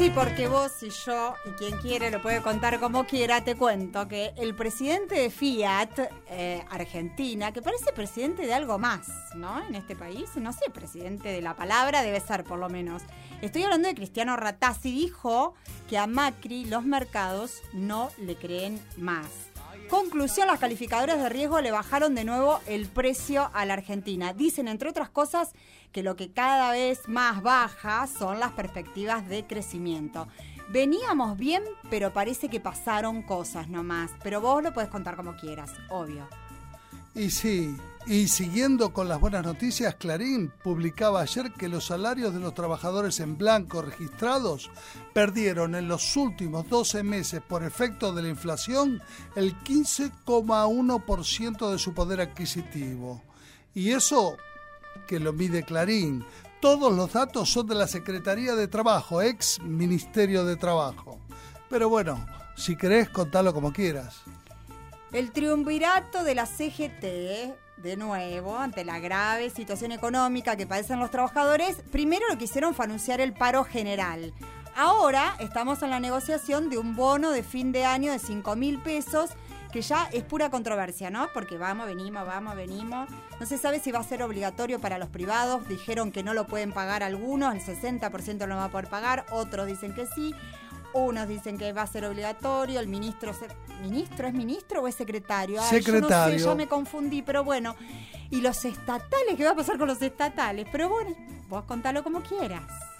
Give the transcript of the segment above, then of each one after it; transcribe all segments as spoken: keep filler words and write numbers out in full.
Sí, porque vos y yo, y quien quiere lo puede contar como quiera, te cuento que el presidente de Fiat, eh, Argentina, que parece presidente de algo más, ¿no? En este país, no sé, presidente de la palabra debe ser por lo menos. Estoy hablando de Cristiano Ratazzi, dijo que a Macri los mercados no le creen más. Conclusión, las calificadoras de riesgo le bajaron de nuevo el precio a la Argentina. Dicen, entre otras cosas, que lo que cada vez más baja son las perspectivas de crecimiento. Veníamos bien, pero parece que pasaron cosas nomás. Pero vos lo podés contar como quieras, obvio. Y sí, y siguiendo con las buenas noticias, Clarín publicaba ayer que los salarios de los trabajadores en blanco registrados perdieron en los últimos doce meses por efecto de la inflación el quince coma uno por ciento de su poder adquisitivo. Y eso que lo mide Clarín. Todos los datos son de la Secretaría de Trabajo, ex Ministerio de Trabajo. Pero bueno, si querés, contalo como quieras. El triunvirato de la C G T, de nuevo, ante la grave situación económica que padecen los trabajadores, primero lo que hicieron fue anunciar el paro general. Ahora estamos en la negociación de un bono de fin de año de cinco mil pesos, que ya es pura controversia, ¿no? Porque vamos, venimos, vamos, venimos. No se sabe si va a ser obligatorio para los privados. Dijeron que no lo pueden pagar algunos, el sesenta por ciento no va a poder pagar, otros dicen que sí. Unos dicen que va a ser obligatorio, el ministro... ¿Ministro? ¿Es ministro o es secretario? Ay, secretario. Yo no sé, ya me confundí, pero bueno. ¿Y los estatales? ¿Qué va a pasar con los estatales? Pero bueno, vos contalo como quieras.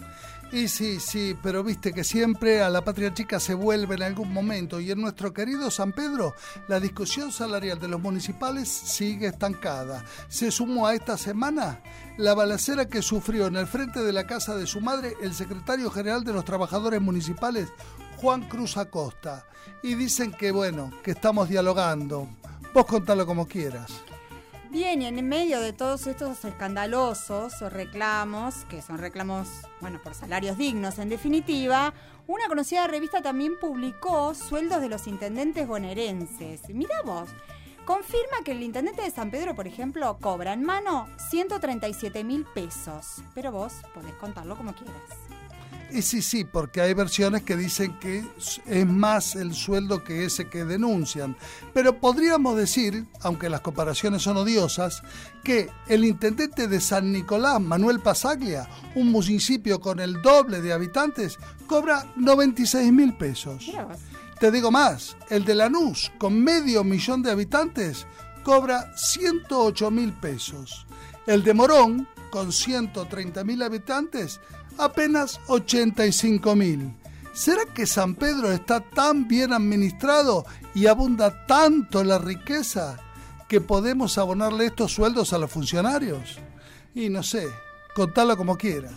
Y sí, sí, pero viste que siempre a la patria chica se vuelve en algún momento, y en nuestro querido San Pedro la discusión salarial de los municipales sigue estancada. Se sumó a esta semana la balacera que sufrió en el frente de la casa de su madre el secretario general de los trabajadores municipales, Juan Cruz Acosta. Y dicen que bueno, que estamos dialogando. Vos contalo como quieras. Bien, y en medio de todos estos escandalosos reclamos, que son reclamos, bueno, por salarios dignos en definitiva, una conocida revista también publicó sueldos de los intendentes bonaerenses. Mirá vos, confirma que el intendente de San Pedro, por ejemplo, cobra en mano ciento treinta y siete mil pesos. Pero vos podés contarlo como quieras. Y sí, sí, porque hay versiones que dicen que es más el sueldo que ese que denuncian. Pero podríamos decir, aunque las comparaciones son odiosas, que el intendente de San Nicolás, Manuel Pasaglia, un municipio con el doble de habitantes, cobra noventa y seis mil pesos. Te digo más, el de Lanús, con medio millón de habitantes, cobra ciento ocho mil pesos. El de Morón, con ciento treinta mil habitantes, apenas ochenta y cinco mil. ¿Será que San Pedro está tan bien administrado y abunda tanto la riqueza que podemos abonarle estos sueldos a los funcionarios? Y no sé, contalo como quieras.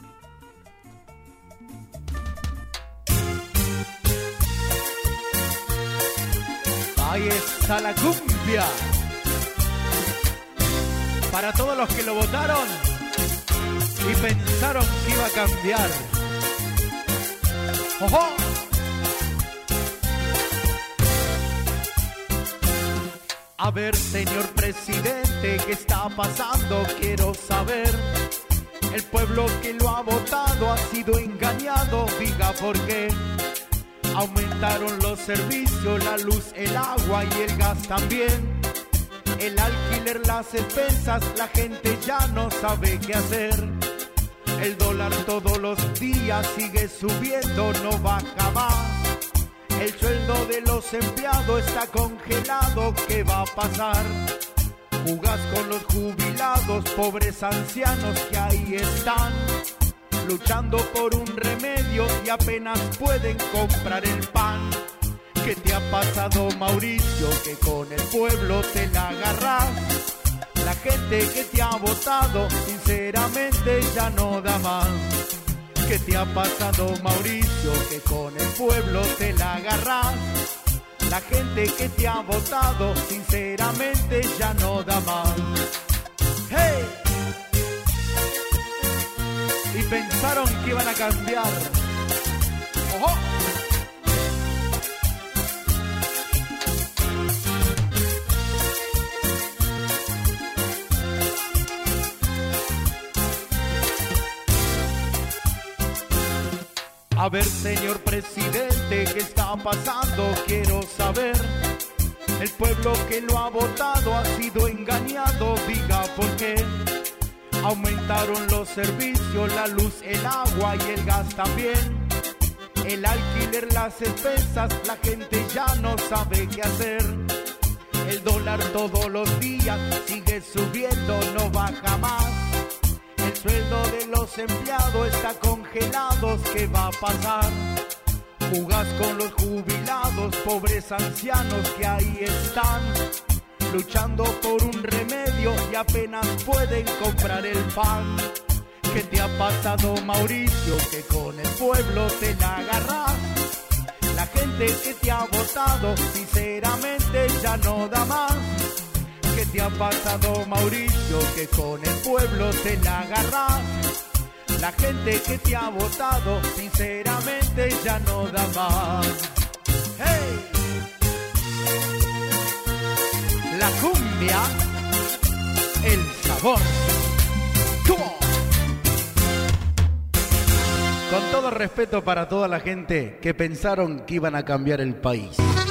Ahí está la cumbia. Para todos los que lo votaron y pensaron que iba a cambiar. ¡Ojo! A ver, señor presidente, ¿qué está pasando? Quiero saber. El pueblo que lo ha votado ha sido engañado. Diga por qué. Aumentaron los servicios, la luz, el agua y el gas también. El alquiler, las expensas, la gente ya no sabe qué hacer. El dólar todos los días sigue subiendo, no baja más. El sueldo de los empleados está congelado, ¿qué va a pasar? Jugás con los jubilados, pobres ancianos que ahí están, luchando por un remedio y apenas pueden comprar el pan. ¿Qué te ha pasado, Mauricio? Que con el pueblo te la agarrás. La gente que te ha votado, sinceramente ya no da más. ¿Qué te ha pasado, Mauricio? Que con el pueblo te la agarrás. La gente que te ha votado, sinceramente ya no da más. ¡Hey! Y pensaron que iban a cambiar. ¡Ojo! A A ver, señor presidente, ¿qué está pasando? Quiero saber. El pueblo que lo ha votado ha sido engañado, diga por qué. Aumentaron los servicios, la luz, el agua y el gas también. El alquiler, las expensas, la gente ya no sabe qué hacer. El dólar todos los días sigue subiendo, no baja más. El sueldo de los empleados está congelado, ¿qué va a pasar? Jugás con los jubilados, pobres ancianos que ahí están, luchando por un remedio y apenas pueden comprar el pan. ¿Qué te ha pasado, Mauricio? Que con el pueblo te la agarrás. La gente que te ha votado sinceramente ya no da más. ¿Qué te ha pasado, Mauricio? Que con el pueblo te la agarrás. La gente que te ha votado sinceramente ya no da más. ¡Hey! La cumbia, el sabor. ¡Come on! Con todo respeto para toda la gente que pensaron que iban a cambiar el país.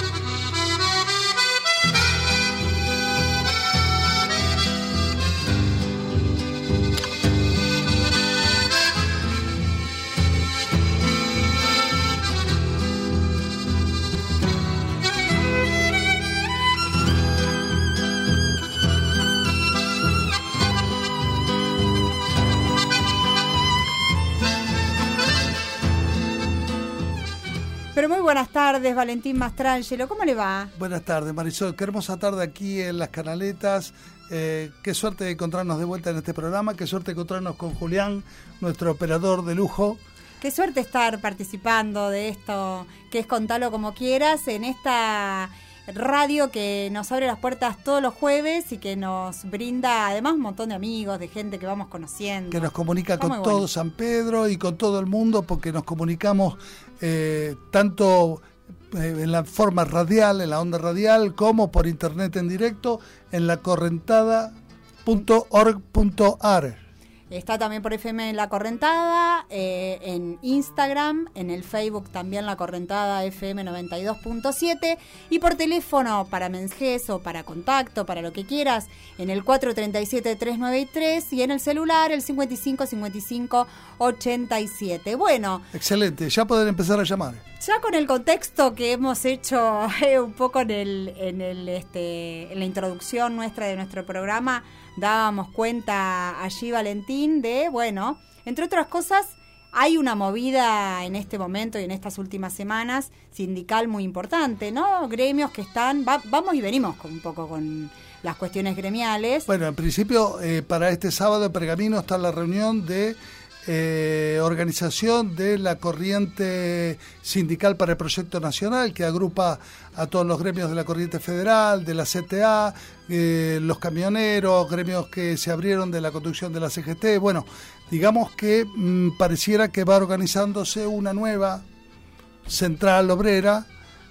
Pero muy buenas tardes, Valentín Mastrangelo, ¿cómo le va? Buenas tardes, Marisol. Qué hermosa tarde aquí en Las Canaletas. Eh, qué suerte de encontrarnos de vuelta en este programa. Qué suerte de encontrarnos con Julián, nuestro operador de lujo. Qué suerte estar participando de esto, que es Contalo Como Quieras, en esta radio que nos abre las puertas todos los jueves y que nos brinda además un montón de amigos, de gente que vamos conociendo. Que nos comunica Está con muy todo bueno. San Pedro y con todo el mundo, porque nos comunicamos eh, tanto eh, en la forma radial, en la onda radial, como por internet en directo en la correntada punto org punto ar. Está también por F M en La Correntada, eh, en Instagram, en el Facebook también La Correntada F M noventa y dos punto siete y por teléfono para mensajes o para contacto, para lo que quieras, en el cuatro tres siete, tres nueve tres y en el celular el cincuenta y cinco, cincuenta y cinco, ochenta y siete. Bueno. Excelente, ya pueden empezar a llamar. Ya con el contexto que hemos hecho eh, un poco en el, en el este, en la introducción nuestra de nuestro programa, dábamos cuenta allí, Valentín, de, bueno, entre otras cosas, hay una movida en este momento y en estas últimas semanas sindical muy importante, ¿no? Gremios que están, va, vamos y venimos con, un poco con las cuestiones gremiales. Bueno, en principio, eh, para este sábado en Pergamino está la reunión de Eh, organización de la corriente sindical para el proyecto nacional, que agrupa a todos los gremios de la corriente federal, de la C T A, eh, los camioneros, gremios que se abrieron de la conducción de la C G T. Bueno, digamos que mmm, pareciera que va organizándose una nueva central obrera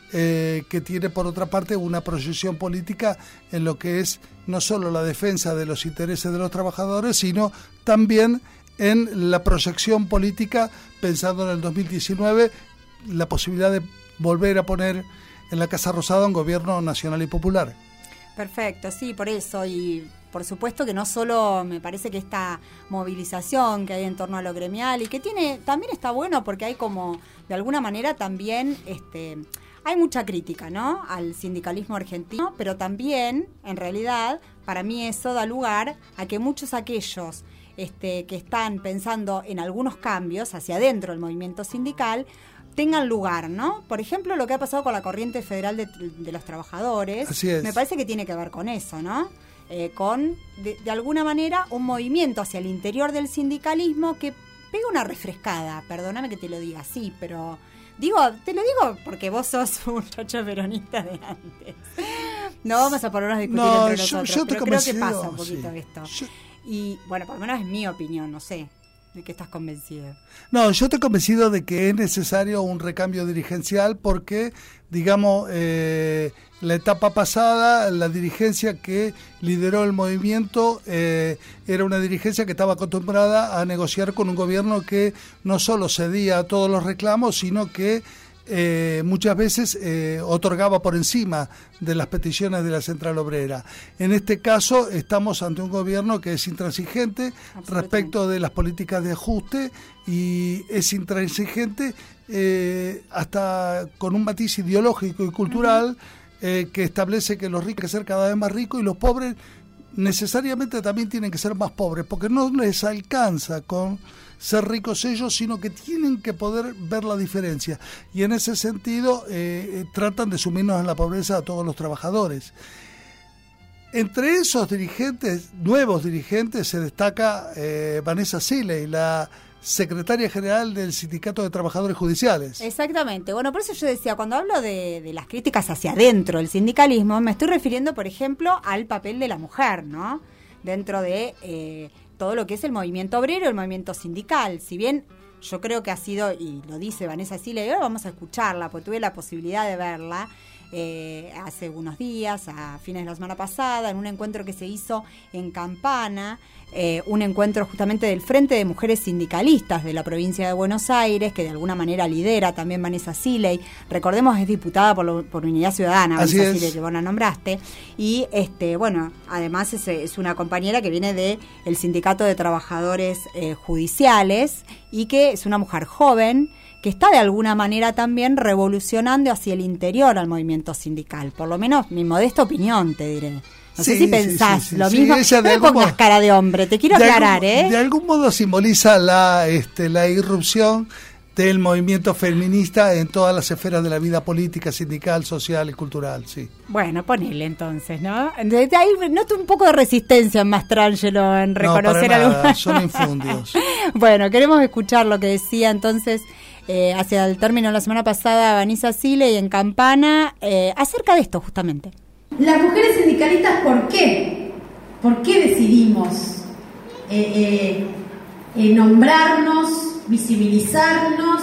eh, que tiene por otra parte una proyección política en lo que es no solo la defensa de los intereses de los trabajadores, sino también en la proyección política, pensando en el dos mil diecinueve, la posibilidad de volver a poner en la Casa Rosada un gobierno nacional y popular. Perfecto, sí, por eso, y por supuesto que no solo me parece que esta movilización que hay en torno a lo gremial y que tiene, también está bueno porque hay como, de alguna manera también, este, hay mucha crítica, ¿no?, al sindicalismo argentino, pero también, en realidad, para mí eso da lugar a que muchos aquellos Este, que están pensando en algunos cambios hacia adentro del movimiento sindical tengan lugar, ¿no? Por ejemplo, lo que ha pasado con la corriente federal de, de los trabajadores. Así es. Me parece que tiene que ver con eso, ¿no? Eh, con, de, de alguna manera, un movimiento hacia el interior del sindicalismo que pega una refrescada, perdóname que te lo diga así, pero digo, te lo digo porque vos sos un muchacho peronista de antes. No vamos a ponernos a discutir no, entre yo, nosotros, yo pero creo que pasa un poquito sí. esto. Yo, Y bueno, por lo menos es mi opinión, no sé. ¿De qué estás convencido? No, yo estoy convencido de que es necesario un recambio dirigencial porque, digamos, eh, la etapa pasada, la dirigencia que lideró el movimiento eh, era una dirigencia que estaba acostumbrada a negociar con un gobierno que no solo cedía a todos los reclamos, sino que Eh, muchas veces eh, otorgaba por encima de las peticiones de la Central Obrera. En este caso estamos ante un gobierno que es intransigente respecto de las políticas de ajuste y es intransigente eh, hasta con un matiz ideológico y cultural eh, que establece que los ricos tienen que ser cada vez más ricos y los pobres necesariamente también tienen que ser más pobres, porque no les alcanza con ser ricos ellos, sino que tienen que poder ver la diferencia. Y en ese sentido eh, tratan de sumirnos en la pobreza a todos los trabajadores. Entre esos dirigentes, nuevos dirigentes, se destaca eh, Vanessa Siley, la secretaria general del Sindicato de Trabajadores Judiciales. Exactamente. Bueno, por eso yo decía, cuando hablo de, de las críticas hacia adentro del sindicalismo, me estoy refiriendo, por ejemplo, al papel de la mujer, ¿no? Dentro de eh, todo lo que es el movimiento obrero, el movimiento sindical. Si bien yo creo que ha sido, y lo dice Vanessa Siley, ahora vamos a escucharla, porque tuve la posibilidad de verla eh, hace unos días, a fines de la semana pasada, en un encuentro que se hizo en Campana, eh, un encuentro justamente del Frente de Mujeres Sindicalistas de la provincia de Buenos Aires, que de alguna manera lidera también Vanessa Siley. Recordemos, es diputada por, lo, por Unidad Ciudadana, Así Vanessa es. Siley, que vos la nombraste. Y este bueno, además es, es una compañera que viene de el Sindicato de Trabajadores eh, Judiciales y que es una mujer joven que está de alguna manera también revolucionando hacia el interior al movimiento sindical. Por lo menos mi modesta opinión, te diré. No Sí, sé si sí, pensás sí, sí, lo sí, mismo. ella de No me algún pongas modo- cara de hombre, te quiero de aclarar, algún, ¿eh? De algún modo simboliza la, este, la irrupción del movimiento feminista en todas las esferas de la vida política, sindical, social y cultural, sí. Bueno, ponele entonces, ¿no? De ahí noto un poco de resistencia en Mastrangelo en reconocer no, para nada, alguna- son infundios. Bueno, queremos escuchar lo que decía entonces eh, hacia el término de la semana pasada Vanessa Siley en Campana eh, acerca de esto justamente. Las mujeres sindicalistas, ¿por qué? ¿Por qué decidimos eh, eh, eh, nombrarnos, visibilizarnos,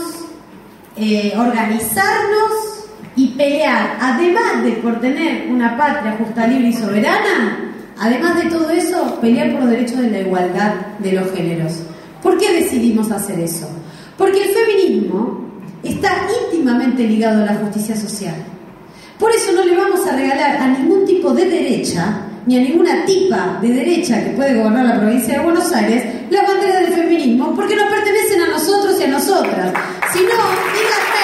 eh, organizarnos y pelear, además de por tener una patria justa, libre y soberana, además de todo eso, pelear por los derechos de la igualdad de los géneros? ¿Por qué decidimos hacer eso? Porque el feminismo está íntimamente ligado a la justicia social. Por eso no le vamos a regalar a ningún tipo de derecha, ni a ninguna tipa de derecha que puede gobernar la provincia de Buenos Aires, la bandera del feminismo, porque nos pertenecen a nosotros y a nosotras. Si no, díganme...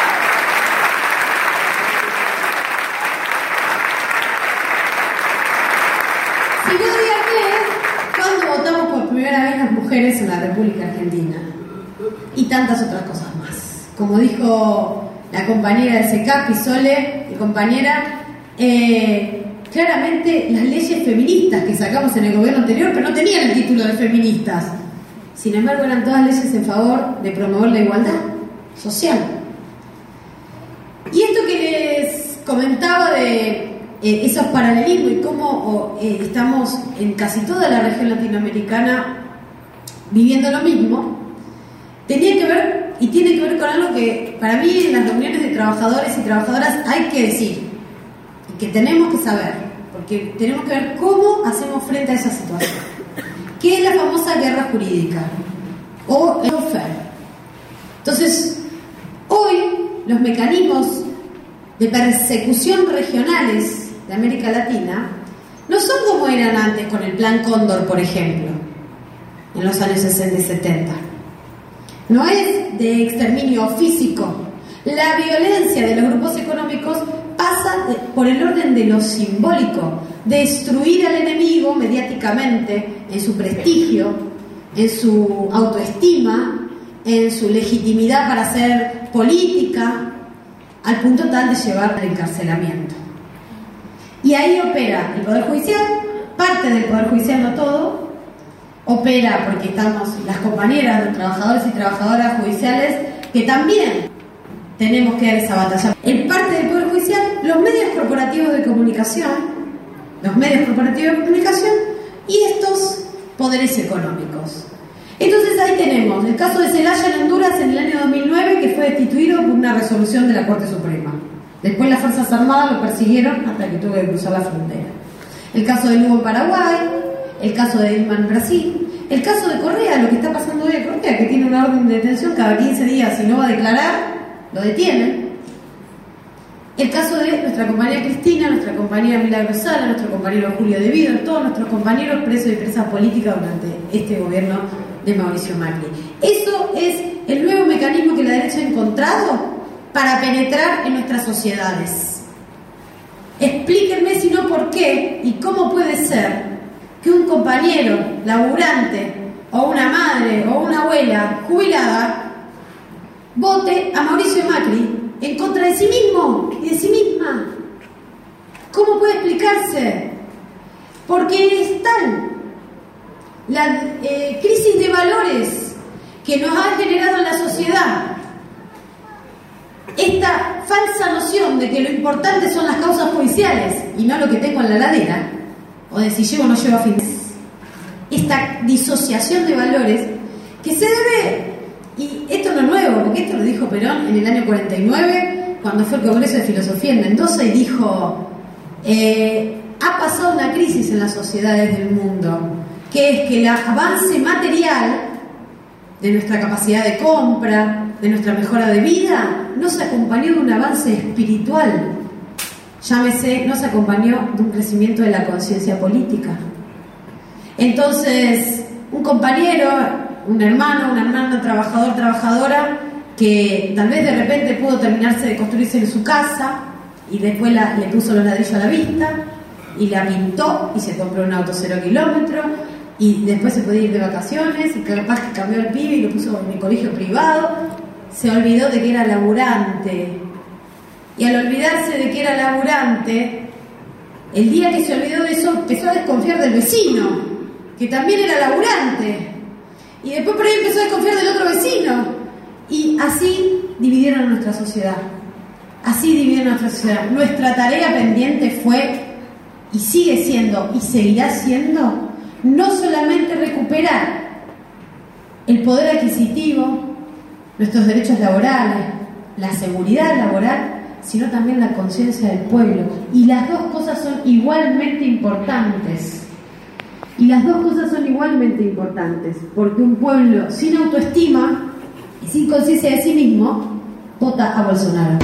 Si no, díganme cuándo votamos por primera vez las mujeres en la República Argentina. Y tantas otras cosas más. Como dijo la compañera de SECAP, Sole, mi compañera, eh, claramente las leyes feministas que sacamos en el gobierno anterior, pero no tenían el título de feministas. Sin embargo, eran todas leyes en favor de promover la igualdad social. Y esto que les comentaba de eh, esos paralelismos y cómo oh, eh, estamos en casi toda la región latinoamericana viviendo lo mismo, tenía que ver y tiene que ver con algo que para mí en las reuniones de trabajadores y trabajadoras hay que decir y que tenemos que saber, porque tenemos que ver cómo hacemos frente a esa situación, que es la famosa guerra jurídica o el lawfare. Entonces, hoy los mecanismos de persecución regionales de América Latina no son como eran antes con el Plan Cóndor, por ejemplo, en los años sesenta y setenta. No es de exterminio físico. La violencia de los grupos económicos pasa de, por el orden de lo simbólico, destruir al enemigo mediáticamente, en su prestigio, en su autoestima, en su legitimidad para hacer política, al punto tal de llevar al encarcelamiento. Y ahí opera el Poder Judicial, parte del Poder Judicial, no todo, opera porque estamos las compañeras de trabajadores y trabajadoras judiciales que también tenemos que dar esa batalla. En parte del Poder Judicial, los medios corporativos de comunicación, los medios corporativos de comunicación y estos poderes económicos. Entonces ahí tenemos el caso de Zelaya en Honduras en el año dos mil nueve, que fue destituido por una resolución de la Corte Suprema. Después las Fuerzas Armadas lo persiguieron hasta que tuvo que cruzar la frontera. El caso de Lugo en Paraguay, el caso de Dilma en Brasil, el caso de Correa, lo que está pasando hoy en Correa, que tiene una orden de detención cada quince días, si no va a declarar, lo detienen. El caso de nuestra compañera Cristina, nuestra compañera Milagro Sala, nuestro compañero Julio De Vido, todos nuestros compañeros presos y presas políticas durante este gobierno de Mauricio Macri. Eso es el nuevo mecanismo que la derecha ha encontrado para penetrar en nuestras sociedades. Explíquenme si no por qué y cómo puede ser que un compañero laburante o una madre o una abuela jubilada vote a Mauricio Macri en contra de sí mismo y de sí misma. ¿Cómo puede explicarse? Porque es tal la eh, crisis de valores que nos ha generado en la sociedad, esta falsa noción de que lo importante son las causas judiciales y no lo que tengo en la heladera, o de si llevo o no llevo a fin de mes. Esta disociación de valores que se debe, y esto no es nuevo, porque esto lo dijo Perón en el año cuarenta y nueve, cuando fue el Congreso de Filosofía en Mendoza, y dijo, eh, ha pasado una crisis en las sociedades del mundo, que es que el avance material de nuestra capacidad de compra, de nuestra mejora de vida, no se acompañó de un avance espiritual. Llámese, no se acompañó de un crecimiento de la conciencia política. Entonces, un compañero, un hermano, una hermana, trabajador, trabajadora, que tal vez de repente pudo terminarse de construirse en su casa y después la, le puso los ladrillos a la vista y la pintó y se compró un auto cero kilómetro y después se podía ir de vacaciones y capaz que cambió el pibe y lo puso en el colegio privado, se olvidó de que era laburante. Y al olvidarse de que era laburante, el día que se olvidó de eso empezó a desconfiar del vecino, que también era laburante, y después por ahí empezó a desconfiar del otro vecino, y así dividieron nuestra sociedad. Así dividieron nuestra sociedad. Nuestra tarea pendiente fue, y sigue siendo, y seguirá siendo, no solamente recuperar el poder adquisitivo, nuestros derechos laborales, la seguridad laboral, sino también la conciencia del pueblo. Y las dos cosas son igualmente importantes. Y las dos cosas son igualmente importantes, porque un pueblo sin autoestima y sin conciencia de sí mismo vota a Bolsonaro.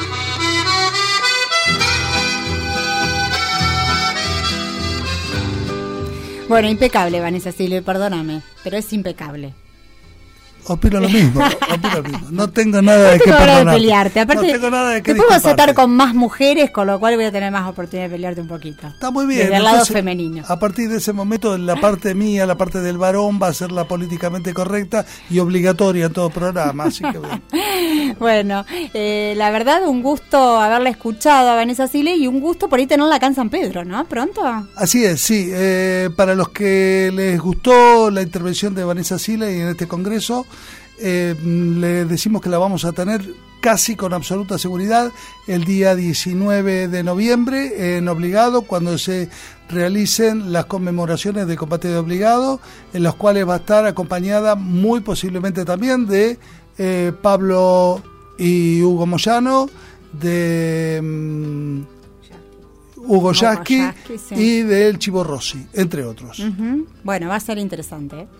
Bueno, impecable, Vanessa Silva, perdóname, pero es impecable. Opino lo mismo, opino lo mismo. No tengo nada de qué perdonar. De pelearte. Aparte, no tengo nada de qué te puedo aceptar con más mujeres, con lo cual voy a tener más oportunidad de pelearte un poquito. Está muy bien. Desde el lado femenino. A partir de ese momento, la parte mía, la parte del varón, va a ser la políticamente correcta y obligatoria en todo programa. Así que bueno. Bueno, eh, la verdad, un gusto haberla escuchado a Vanessa Sile y un gusto por ahí tenerla acá en San Pedro, ¿no? Pronto. Así es, sí. Eh, para los que les gustó la intervención de Vanessa Sile en este congreso, Eh, le decimos que la vamos a tener casi con absoluta seguridad el día diecinueve de noviembre en Obligado, cuando se realicen las conmemoraciones del combate de Obligado, en los cuales va a estar acompañada muy posiblemente también de eh, Pablo y Hugo Moyano, de um, Hugo Yasky sí. y del Chivo Rossi, entre otros. Uh-huh. Bueno, va a ser interesante, ¿eh?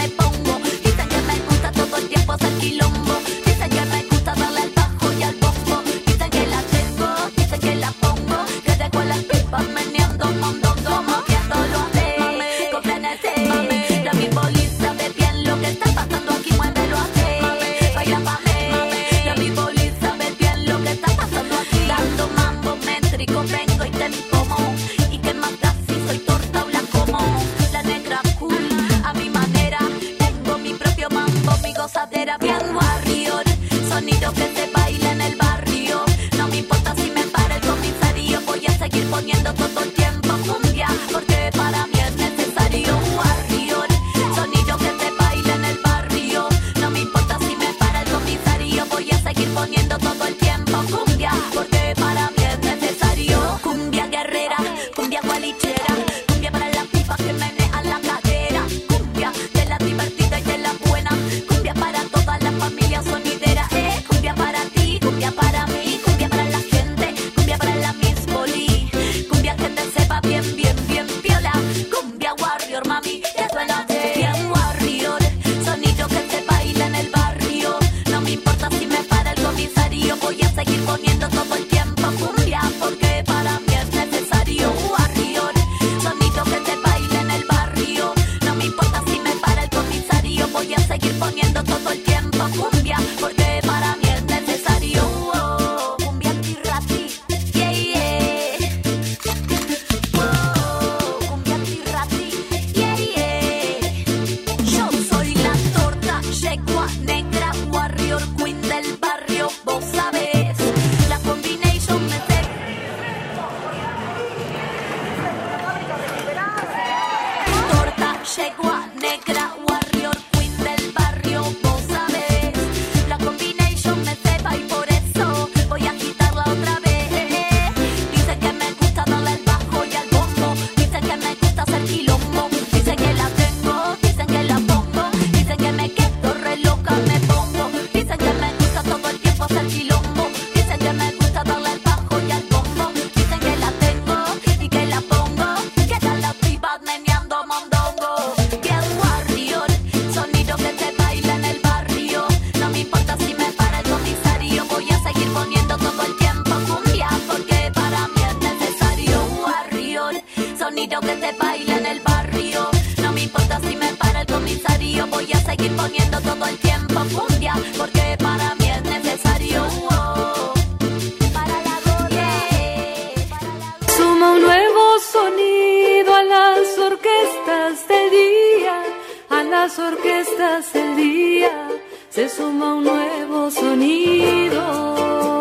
Dicen que me gusta darle al bajo y al bombo. tiro que se baila en el barrio. No me importa si me para el comisario, voy a seguir poniendo todo el tiempo cumbia, porque para mí es necesario. Oh, para la gola, para la gola. Suma un nuevo sonido a las orquestas del día, a las orquestas del día, se suma un nuevo sonido.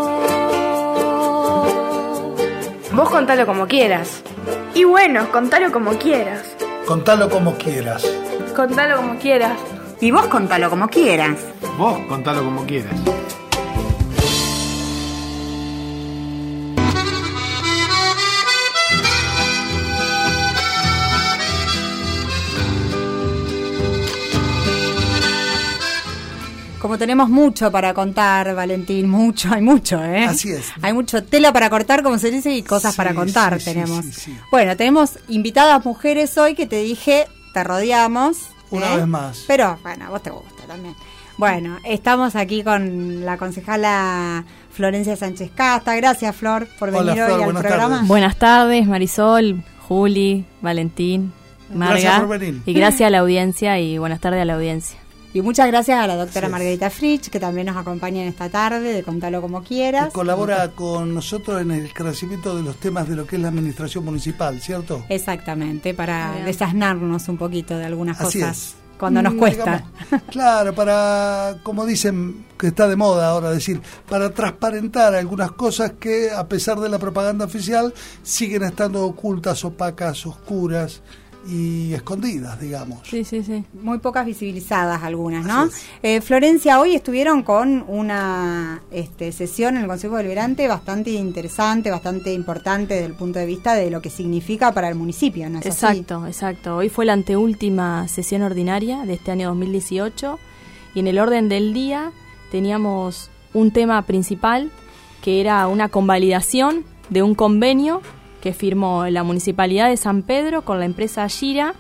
Vos contalo como quieras. Y bueno, contalo como quieras. Contalo como quieras. Contalo como quieras. Y vos contalo como quieras. Vos contalo como quieras. Como tenemos mucho para contar, Valentín, mucho, hay mucho, ¿eh? Así es. Hay mucho tela para cortar, como se dice, y cosas Sí, para contar sí, tenemos. sí, sí, sí. Bueno, tenemos invitadas mujeres hoy que te dije, te rodeamos. Una ¿eh? vez más. Pero, bueno, a vos te gusta también. Bueno, estamos aquí con la concejala Florencia Sánchez Casta. Gracias, Flor, por Hola, venir Flor, hoy al buenas programa. tardes. Buenas tardes, Marisol, Juli, Valentín, Marga. Gracias por venir. Y gracias a la audiencia y buenas tardes a la audiencia. Y muchas gracias a la doctora Sí. Margarita Fritsch, que también nos acompaña en esta tarde de Contalo Como Quieras. Que colabora con nosotros en el crecimiento de los temas de lo que es la administración municipal, ¿cierto? Exactamente, para Bien. desasnarnos un poquito de algunas Así cosas es. cuando nos Mm, cuesta. digamos, claro, para, como dicen, que está de moda ahora decir, para transparentar algunas cosas que, a pesar de la propaganda oficial, siguen estando ocultas, opacas, oscuras y escondidas, digamos. Sí, sí, sí. Muy pocas visibilizadas algunas, ¿no? Así es. Eh, Florencia, hoy estuvieron con una este, sesión en el Consejo Deliberante bastante interesante, bastante importante desde el punto de vista de lo que significa para el municipio, ¿no es así? Exacto, exacto. Hoy fue la anteúltima sesión ordinaria de este año dos mil dieciocho y en el orden del día teníamos un tema principal que era una convalidación de un convenio que firmó la Municipalidad de San Pedro con la empresa Gira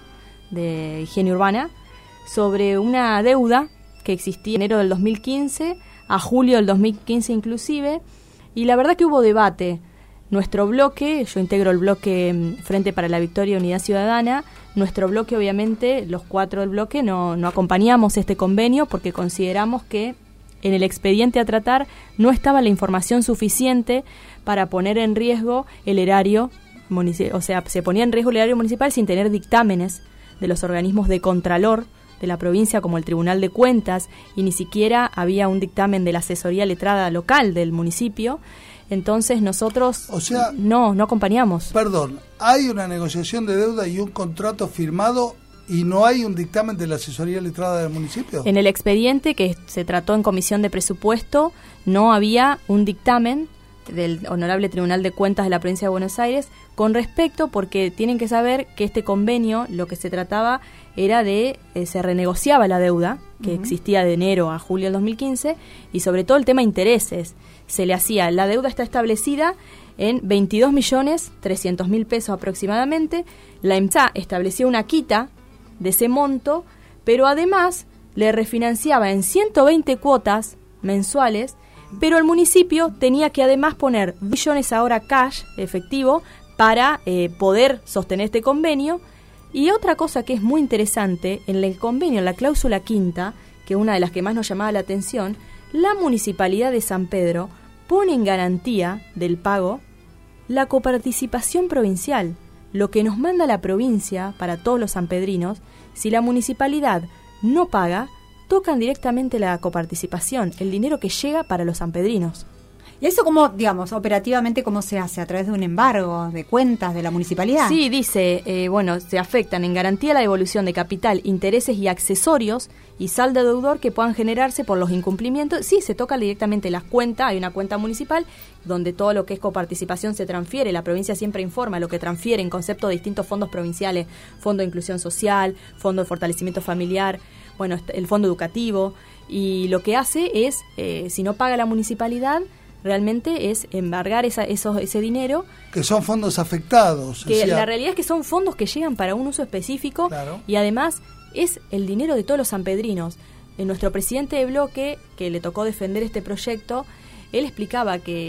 de Higiene Urbana sobre una deuda que existía en enero del dos mil quince a julio del dos mil quince inclusive, y la verdad que hubo debate. Nuestro bloque, yo integro el bloque Frente para la Victoria Unidad Ciudadana, nuestro bloque obviamente, los cuatro del bloque, no, no acompañamos este convenio porque consideramos que en el expediente a tratar no estaba la información suficiente para poner en riesgo el erario municipal, o sea, se ponía en riesgo el erario municipal sin tener dictámenes de los organismos de contralor de la provincia como el Tribunal de Cuentas, y ni siquiera había un dictamen de la asesoría letrada local del municipio. Entonces nosotros O sea, no, no acompañamos. Perdón, hay una negociación de deuda y un contrato firmado y no hay un dictamen de la asesoría letrada del municipio. En el expediente que se trató en comisión de presupuesto no había un dictamen del Honorable Tribunal de Cuentas de la Provincia de Buenos Aires con respecto, porque tienen que saber que este convenio lo que se trataba era de, eh, se renegociaba la deuda que uh-huh. existía de enero a julio del dos mil quince, y sobre todo el tema intereses. Se le hacía, la deuda está establecida en veintidós millones trescientos mil pesos aproximadamente, la EMSA establecía una quita de ese monto, pero además le refinanciaba en ciento veinte cuotas mensuales, pero el municipio tenía que además poner millones ahora cash, efectivo, para eh, poder sostener este convenio. Y otra cosa que es muy interesante, en el convenio, en la cláusula quinta, que es una de las que más nos llamaba la atención, la Municipalidad de San Pedro pone en garantía del pago la coparticipación provincial, lo que nos manda la provincia para todos los sanpedrinos. Si la municipalidad no paga, tocan directamente la coparticipación, el dinero que llega para los sanpedrinos. ¿Y eso cómo, digamos, operativamente cómo se hace? ¿A través de un embargo de cuentas de la municipalidad? Sí, dice, eh, bueno, se afectan en garantía la devolución de capital, intereses y accesorios y saldo deudor que puedan generarse por los incumplimientos. Sí, se toca directamente las cuentas, hay una cuenta municipal donde todo lo que es coparticipación se transfiere, la provincia siempre informa lo que transfiere en concepto de distintos fondos provinciales, Fondo de Inclusión Social, Fondo de Fortalecimiento Familiar, bueno, el Fondo Educativo, y lo que hace es, eh, si no paga la municipalidad, realmente es embargar esa, esos, ese dinero. Que son fondos afectados. Que o sea, la realidad es que son fondos que llegan para un uso específico, claro. Y además es el dinero de todos los sanpedrinos. En nuestro presidente de bloque, que le tocó defender este proyecto, él explicaba que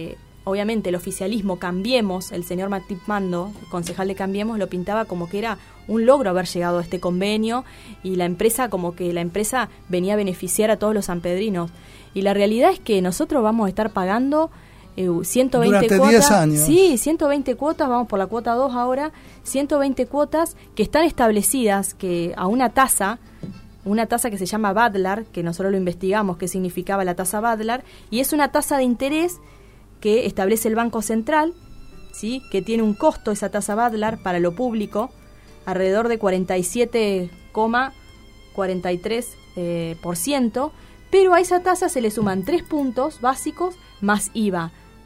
obviamente el oficialismo Cambiemos, el señor Martín Mando, concejal de Cambiemos, lo pintaba como que era un logro haber llegado a este convenio y la empresa como que la empresa venía a beneficiar a todos los sanpedrinos. Y la realidad es que nosotros vamos a estar pagando eh, ciento veinte durante cuotas. diez años. Sí, ciento veinte cuotas, vamos por la cuota dos ahora, ciento veinte cuotas que están establecidas que a una tasa, una tasa que se llama Badlar, que nosotros lo investigamos qué significaba la tasa Badlar, y es una tasa de interés que establece el Banco Central, ¿sí? Que tiene un costo esa tasa Badlar para lo público, alrededor de cuarenta y siete coma cuarenta y tres por ciento, eh, por ciento, pero a esa tasa se le suman tres puntos básicos más I V A.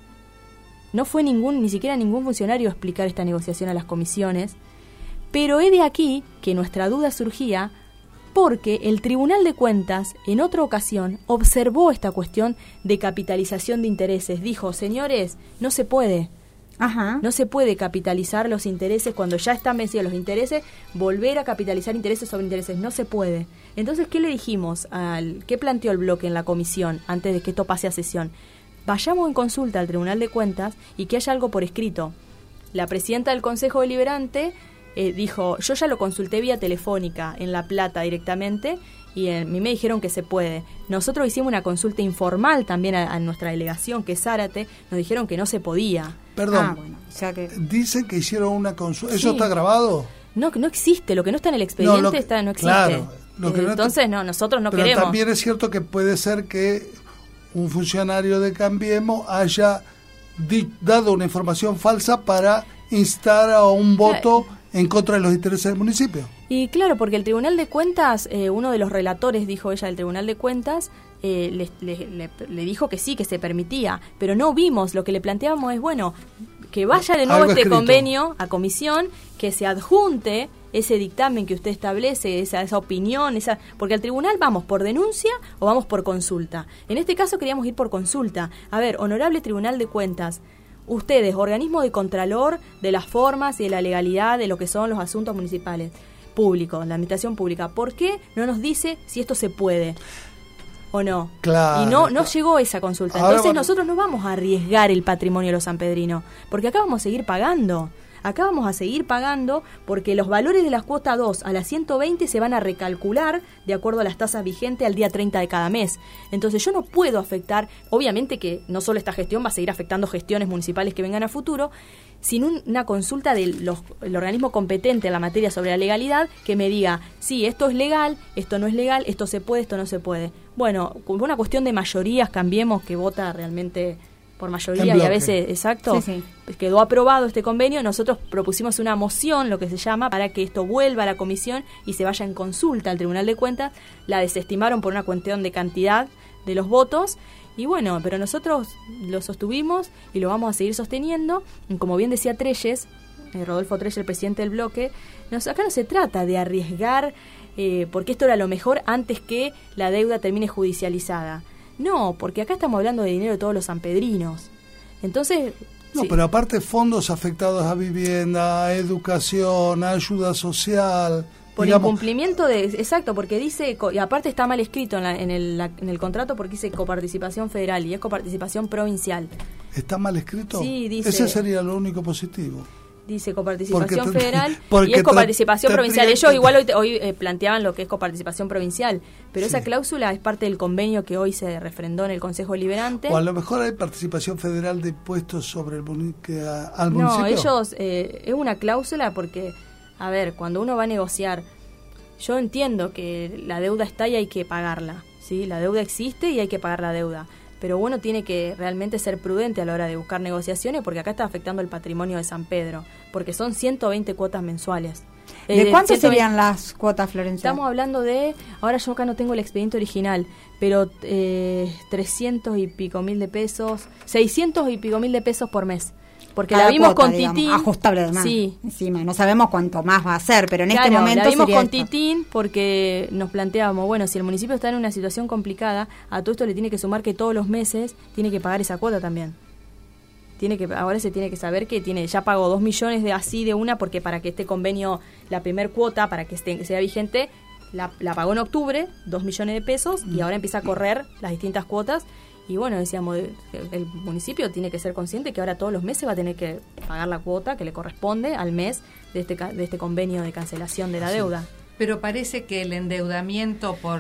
No fue ningún, ni siquiera ningún funcionario a explicar esta negociación a las comisiones, pero he de aquí que nuestra duda surgía porque el Tribunal de Cuentas en otra ocasión observó esta cuestión de capitalización de intereses. Dijo, señores, no se puede. Ajá. No se puede capitalizar los intereses cuando ya están vencidos los intereses, volver a capitalizar intereses sobre intereses, no se puede. Entonces, ¿qué le dijimos? Al, ¿Qué planteó el bloque en la comisión antes de que esto pase a sesión? Vayamos en consulta al Tribunal de Cuentas y que haya algo por escrito. La presidenta del Consejo Deliberante eh, dijo, yo ya lo consulté vía telefónica en La Plata directamente y a mí me dijeron que se puede. Nosotros hicimos una consulta informal también a, a nuestra delegación, que es Zárate, nos dijeron que no se podía. Perdón, Ah, bueno, o sea que... dicen que hicieron una consulta. ¿Eso Sí. está grabado? No, que no existe, lo que no está en el expediente No, lo que- está, no existe. claro, lo que Eh, no está- Entonces, no, nosotros no Pero queremos. también es cierto que puede ser que un funcionario de Cambiemos haya di- dado una información falsa para instar a un voto en contra de los intereses del municipio. Y claro, porque el Tribunal de Cuentas, eh, uno de los relatores, dijo ella, del Tribunal de Cuentas, eh, le, le- le- le dijo que sí, que se permitía, pero no vimos, lo que le planteábamos es, bueno, que vaya de nuevo Algo este escrito. convenio a comisión, que se adjunte ese dictamen que usted establece, esa, esa opinión, esa porque al tribunal vamos por denuncia o vamos por consulta. En este caso queríamos ir por consulta. A ver, honorable Tribunal de Cuentas, ustedes, organismo de contralor de las formas y de la legalidad de lo que son los asuntos municipales, públicos, la administración pública, ¿por qué no nos dice si esto se puede o no? Claro, Y no, no claro. llegó esa consulta. Ahora Entonces vamos- nosotros no vamos a arriesgar el patrimonio de los sanpedrinos, porque acá vamos a seguir pagando. Acá vamos a seguir pagando porque los valores de la cuota dos a la ciento veinte se van a recalcular de acuerdo a las tasas vigentes al día treinta de cada mes. Entonces yo no puedo afectar, obviamente que no solo esta gestión va a seguir afectando gestiones municipales que vengan a futuro, sin un- una consulta del los, el organismo competente en la materia sobre la legalidad que me diga, sí, esto es legal, esto no es legal, esto se puede, esto no se puede. Bueno, con una cuestión de mayorías, Cambiemos, que vota realmente por En mayoría y a bloque. veces, exacto, Sí, sí. pues quedó aprobado este convenio. Nosotros propusimos una moción, lo que se llama, para que esto vuelva a la comisión y se vaya en consulta al Tribunal de Cuentas. La desestimaron por una cuestión de cantidad de los votos. Y bueno, pero nosotros lo sostuvimos y lo vamos a seguir sosteniendo. Y como bien decía Treyes, eh, Rodolfo Treyes, el presidente del bloque, nos, acá no se trata de arriesgar, eh, porque esto era lo mejor antes que la deuda termine judicializada. No, porque acá estamos hablando de dinero de todos los sanpedrinos. Entonces... No, sí. pero aparte fondos afectados a vivienda, a educación, a ayuda social. Por digamos, incumplimiento de... Exacto, porque dice... co- Y aparte está mal escrito en, la- en, el, la- en el contrato porque dice coparticipación federal y es coparticipación provincial. ¿está mal escrito? Sí, dice- Ese sería lo único positivo. Dice coparticipación Porque te- federal porque y es tra- coparticipación te provincial. pri- Ellos igual hoy, te- hoy eh, planteaban lo que es coparticipación provincial, pero Sí. esa cláusula es parte del convenio que hoy se refrendó en el Consejo Deliberante. O a lo mejor hay participación federal de impuestos sobre el muni- que a- al No, municipio. ellos, eh, es una cláusula porque, a ver, cuando uno va a negociar, yo entiendo que la deuda está y hay que pagarla, ¿sí? La deuda existe y hay que pagar la deuda, pero uno tiene que realmente ser prudente a la hora de buscar negociaciones porque acá está afectando el patrimonio de San Pedro, porque son ciento veinte cuotas mensuales. ¿De Eh, cuánto ciento veinte serían las cuotas, Florencia? Estamos hablando de, ahora yo acá no tengo el expediente original, pero eh, trescientos y pico mil de pesos, seiscientos y pico mil de pesos por mes. Porque Cada la vimos cuota, con digamos, Titín. ajustable además. Sí. Encima, no sabemos cuánto más va a ser, pero en Claro, este momento la vimos sería con esto. Titín porque nos planteábamos, bueno, si el municipio está en una situación complicada, a todo esto le tiene que sumar que todos los meses tiene que pagar esa cuota también. Tiene que ahora se tiene que saber que tiene ya pagó dos millones de así de una porque para que este convenio, la primer cuota, para que esté, sea vigente, la, la pagó en octubre, dos millones de pesos, y ahora empieza a correr las distintas cuotas. Y bueno, decíamos, el municipio tiene que ser consciente que ahora todos los meses va a tener que pagar la cuota que le corresponde al mes de este, de este convenio de cancelación de la deuda. Pero parece que el endeudamiento por,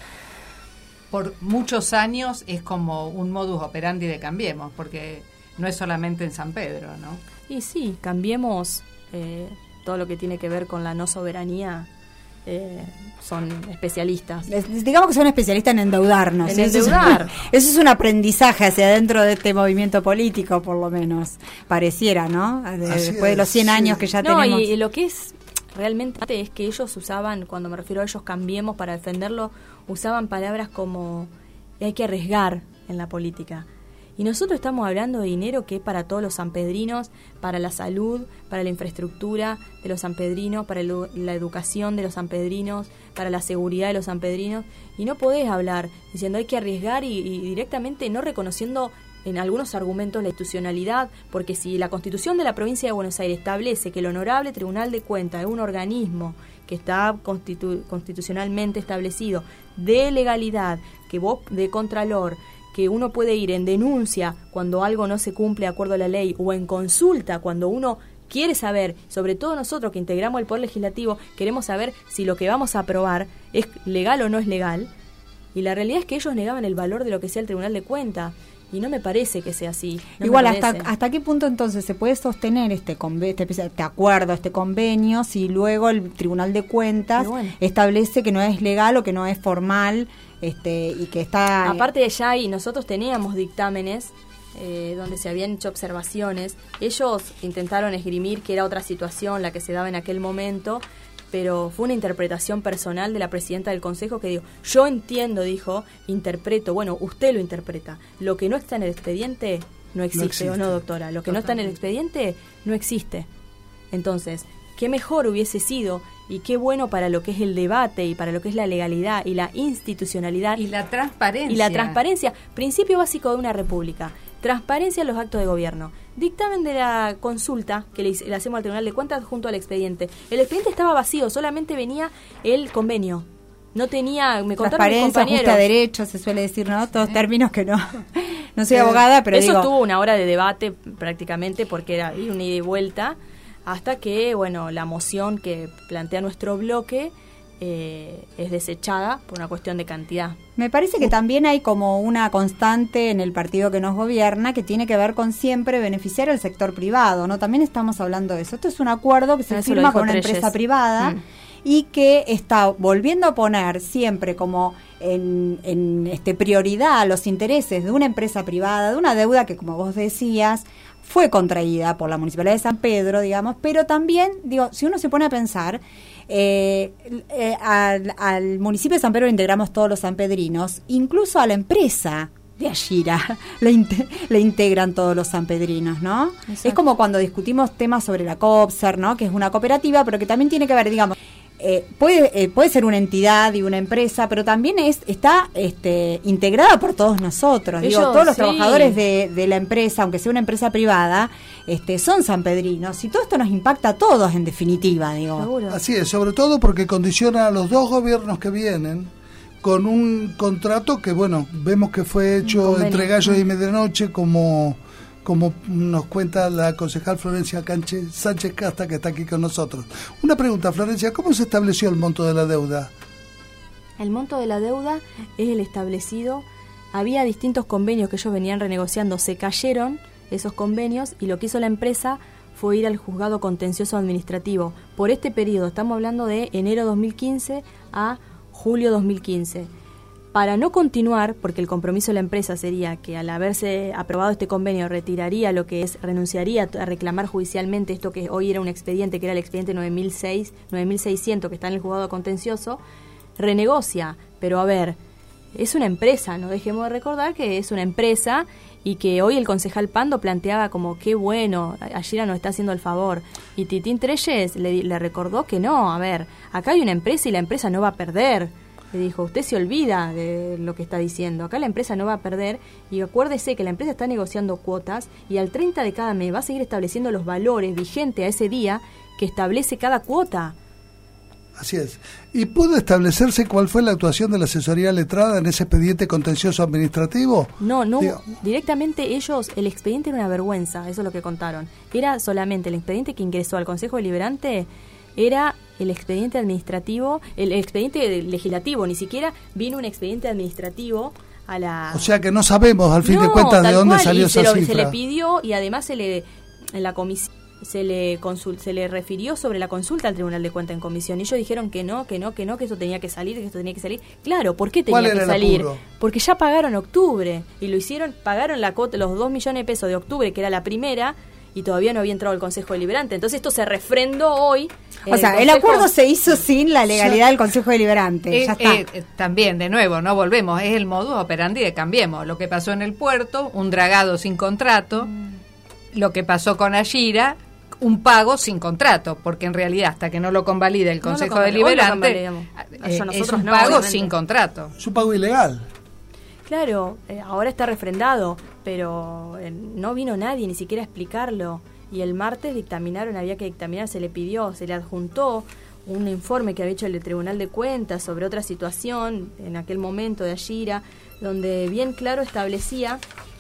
por muchos años es como un modus operandi de Cambiemos, porque no es solamente en San Pedro, ¿no? Y sí, Cambiemos eh, todo lo que tiene que ver con la no soberanía. Eh, son especialistas. Les, digamos que son especialistas en endeudarnos. En eso endeudar. Es, eso es un aprendizaje hacia adentro de este movimiento político, por lo menos. Pareciera, ¿no? De, después de los cien sí. años que ya no, tenemos. Y, y lo que es realmente es que ellos usaban, cuando me refiero a ellos Cambiemos para defenderlo, usaban palabras como hay que arriesgar en la política. Y nosotros estamos hablando de dinero que es para todos los sanpedrinos, para la salud, para la infraestructura de los sanpedrinos, para el, la educación de los sanpedrinos, para la seguridad de los sanpedrinos. Y no podés hablar diciendo hay que arriesgar y, y directamente no reconociendo en algunos argumentos la institucionalidad, porque si la Constitución de la Provincia de Buenos Aires establece que el Honorable Tribunal de Cuentas es un organismo que está constitu- constitucionalmente establecido de legalidad, que vos de Contralor, que uno puede ir en denuncia cuando algo no se cumple de acuerdo a la ley o en consulta cuando uno quiere saber, sobre todo nosotros que integramos el Poder Legislativo, queremos saber si lo que vamos a aprobar es legal o no es legal. Y la realidad es que ellos negaban el valor de lo que sea el Tribunal de Cuentas. Y no me parece que sea así. No Igual, hasta hasta qué punto entonces se puede sostener este, conve- este, este acuerdo, este convenio, si luego el Tribunal de Cuentas bueno. establece que no es legal o que no es formal este y que está... Aparte de ya, y nosotros teníamos dictámenes eh, donde se habían hecho observaciones. Ellos intentaron esgrimir que era otra situación la que se daba en aquel momento, pero fue una interpretación personal de la presidenta del Consejo que dijo, yo entiendo, dijo, interpreto, bueno, usted lo interpreta, lo que no está en el expediente no existe, no existe. ¿O no, doctora? Lo que Totalmente. No está en el expediente no existe. Entonces, qué mejor hubiese sido y qué bueno para lo que es el debate y para lo que es la legalidad y la institucionalidad. Y la transparencia. Y la transparencia, principio básico de una república. Transparencia en los actos de gobierno. Dictamen de la consulta que le, le hacemos al Tribunal de Cuentas junto al expediente. El expediente estaba vacío, solamente venía el convenio. No tenía, me contaron mis compañeros. Transparencia, ajuste a derecho, se suele decir, ¿no? Todos sí. términos que no. No soy eh, abogada, pero eso digo... tuvo una hora de debate prácticamente porque era una ida y vuelta hasta que, bueno, la moción que plantea nuestro bloque eh, es desechada por una cuestión de cantidad. Me parece que también hay como una constante en el partido que nos gobierna que tiene que ver con siempre beneficiar al sector privado, ¿no? También estamos hablando de eso. Esto es un acuerdo que se eso firma con una Treyes. empresa privada mm. y que está volviendo a poner siempre como en, en este prioridad los intereses de una empresa privada, de una deuda que, como vos decías, fue contraída por la Municipalidad de San Pedro, digamos, pero también, digo, si uno se pone a pensar, eh, eh, al, al municipio de San Pedro lo integramos todos los sanpedrinos, incluso a la empresa de Ashira le, inte- le integran todos los sanpedrinos, ¿no? Exacto. Es como cuando discutimos temas sobre la COPSER, ¿no? Que es una cooperativa, pero que también tiene que ver, digamos, Eh, puede eh, puede ser una entidad y una empresa, pero también es está este, integrada por todos nosotros. Ellos, Digo, todos los sí. trabajadores de, de la empresa, aunque sea una empresa privada, este, son sanpedrinos y todo esto nos impacta a todos en definitiva. Digo. Seguro. Así es, sobre todo porque condiciona a los dos gobiernos que vienen con un contrato que, bueno, vemos que fue hecho entre gallos y medianoche como... como nos cuenta la concejal Florencia Canche, Sánchez Casta, que está aquí con nosotros. Una pregunta, Florencia, ¿cómo se estableció el monto de la deuda? El monto de la deuda es el establecido, había distintos convenios que ellos venían renegociando, se cayeron esos convenios y lo que hizo la empresa fue ir al juzgado contencioso administrativo. Por este periodo, estamos hablando de enero dos mil quince a julio dos mil quince. Para no continuar, porque el compromiso de la empresa sería que al haberse aprobado este convenio retiraría lo que es, renunciaría a reclamar judicialmente esto que hoy era un expediente, que era el expediente nueve mil seis, nueve mil seiscientos que está en el juzgado contencioso, renegocia, pero a ver, es una empresa, no dejemos de recordar que es una empresa y que hoy el concejal Pando planteaba como qué bueno, Ashira nos está haciendo el favor, y Titín Treyes le, le recordó que no, a ver, acá hay una empresa y la empresa no va a perder. Le dijo, usted se olvida de lo que está diciendo, acá la empresa no va a perder y acuérdese que la empresa está negociando cuotas y al treinta de cada mes va a seguir estableciendo los valores vigentes a ese día que establece cada cuota. Así es. ¿Y pudo establecerse cuál fue la actuación de la asesoría letrada en ese expediente contencioso administrativo? No, no, Digo, directamente ellos, el expediente era una vergüenza, eso es lo que contaron. Era solamente el expediente que ingresó al Consejo Deliberante, era el expediente administrativo, el expediente legislativo, ni siquiera vino un expediente administrativo a la... O sea que no sabemos al fin no, de cuentas de dónde cual, salió y esa se lo, cifra. Se le pidió y además se le en la comisión se le consul, se le refirió sobre la consulta al Tribunal de Cuentas en comisión y ellos dijeron que no, que no, que no, que eso tenía que salir, que esto tenía que salir. Claro, ¿por qué tenía que salir? Porque ya pagaron octubre y lo hicieron, pagaron la cota, los dos millones de pesos de octubre, que era la primera, y todavía no había entrado el Consejo Deliberante. Entonces esto se refrendó hoy. O sea, el, el acuerdo se hizo sin la legalidad del Consejo Deliberante. Eh, ya está. Eh, eh, también, de nuevo, no volvemos. Es el modus operandi de Cambiemos. Lo que pasó en el puerto, un dragado sin contrato. Mm. Lo que pasó con Ashira, un pago sin contrato. Porque en realidad, hasta que no lo convalide el Consejo no Deliberante, eh, es un no, pago obviamente. sin contrato. Es un pago ilegal. Claro, eh, ahora está refrendado, pero eh, no vino nadie ni siquiera a explicarlo. Y el martes dictaminaron, había que dictaminar, se le pidió, se le adjuntó un informe que había hecho el Tribunal de Cuentas sobre otra situación en aquel momento de Ashira, donde bien claro establecía,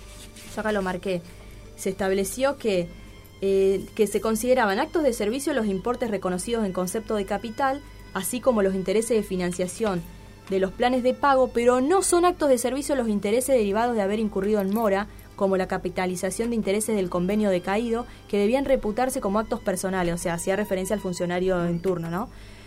yo acá lo marqué, se estableció que, eh, que se consideraban actos de servicio los importes reconocidos en concepto de capital, así como los intereses de financiación de los planes de pago, pero no son actos de servicio los intereses derivados de haber incurrido en mora, como la capitalización de intereses del convenio decaído, que debían reputarse como actos personales, o sea, hacía referencia al funcionario en turno, ¿no?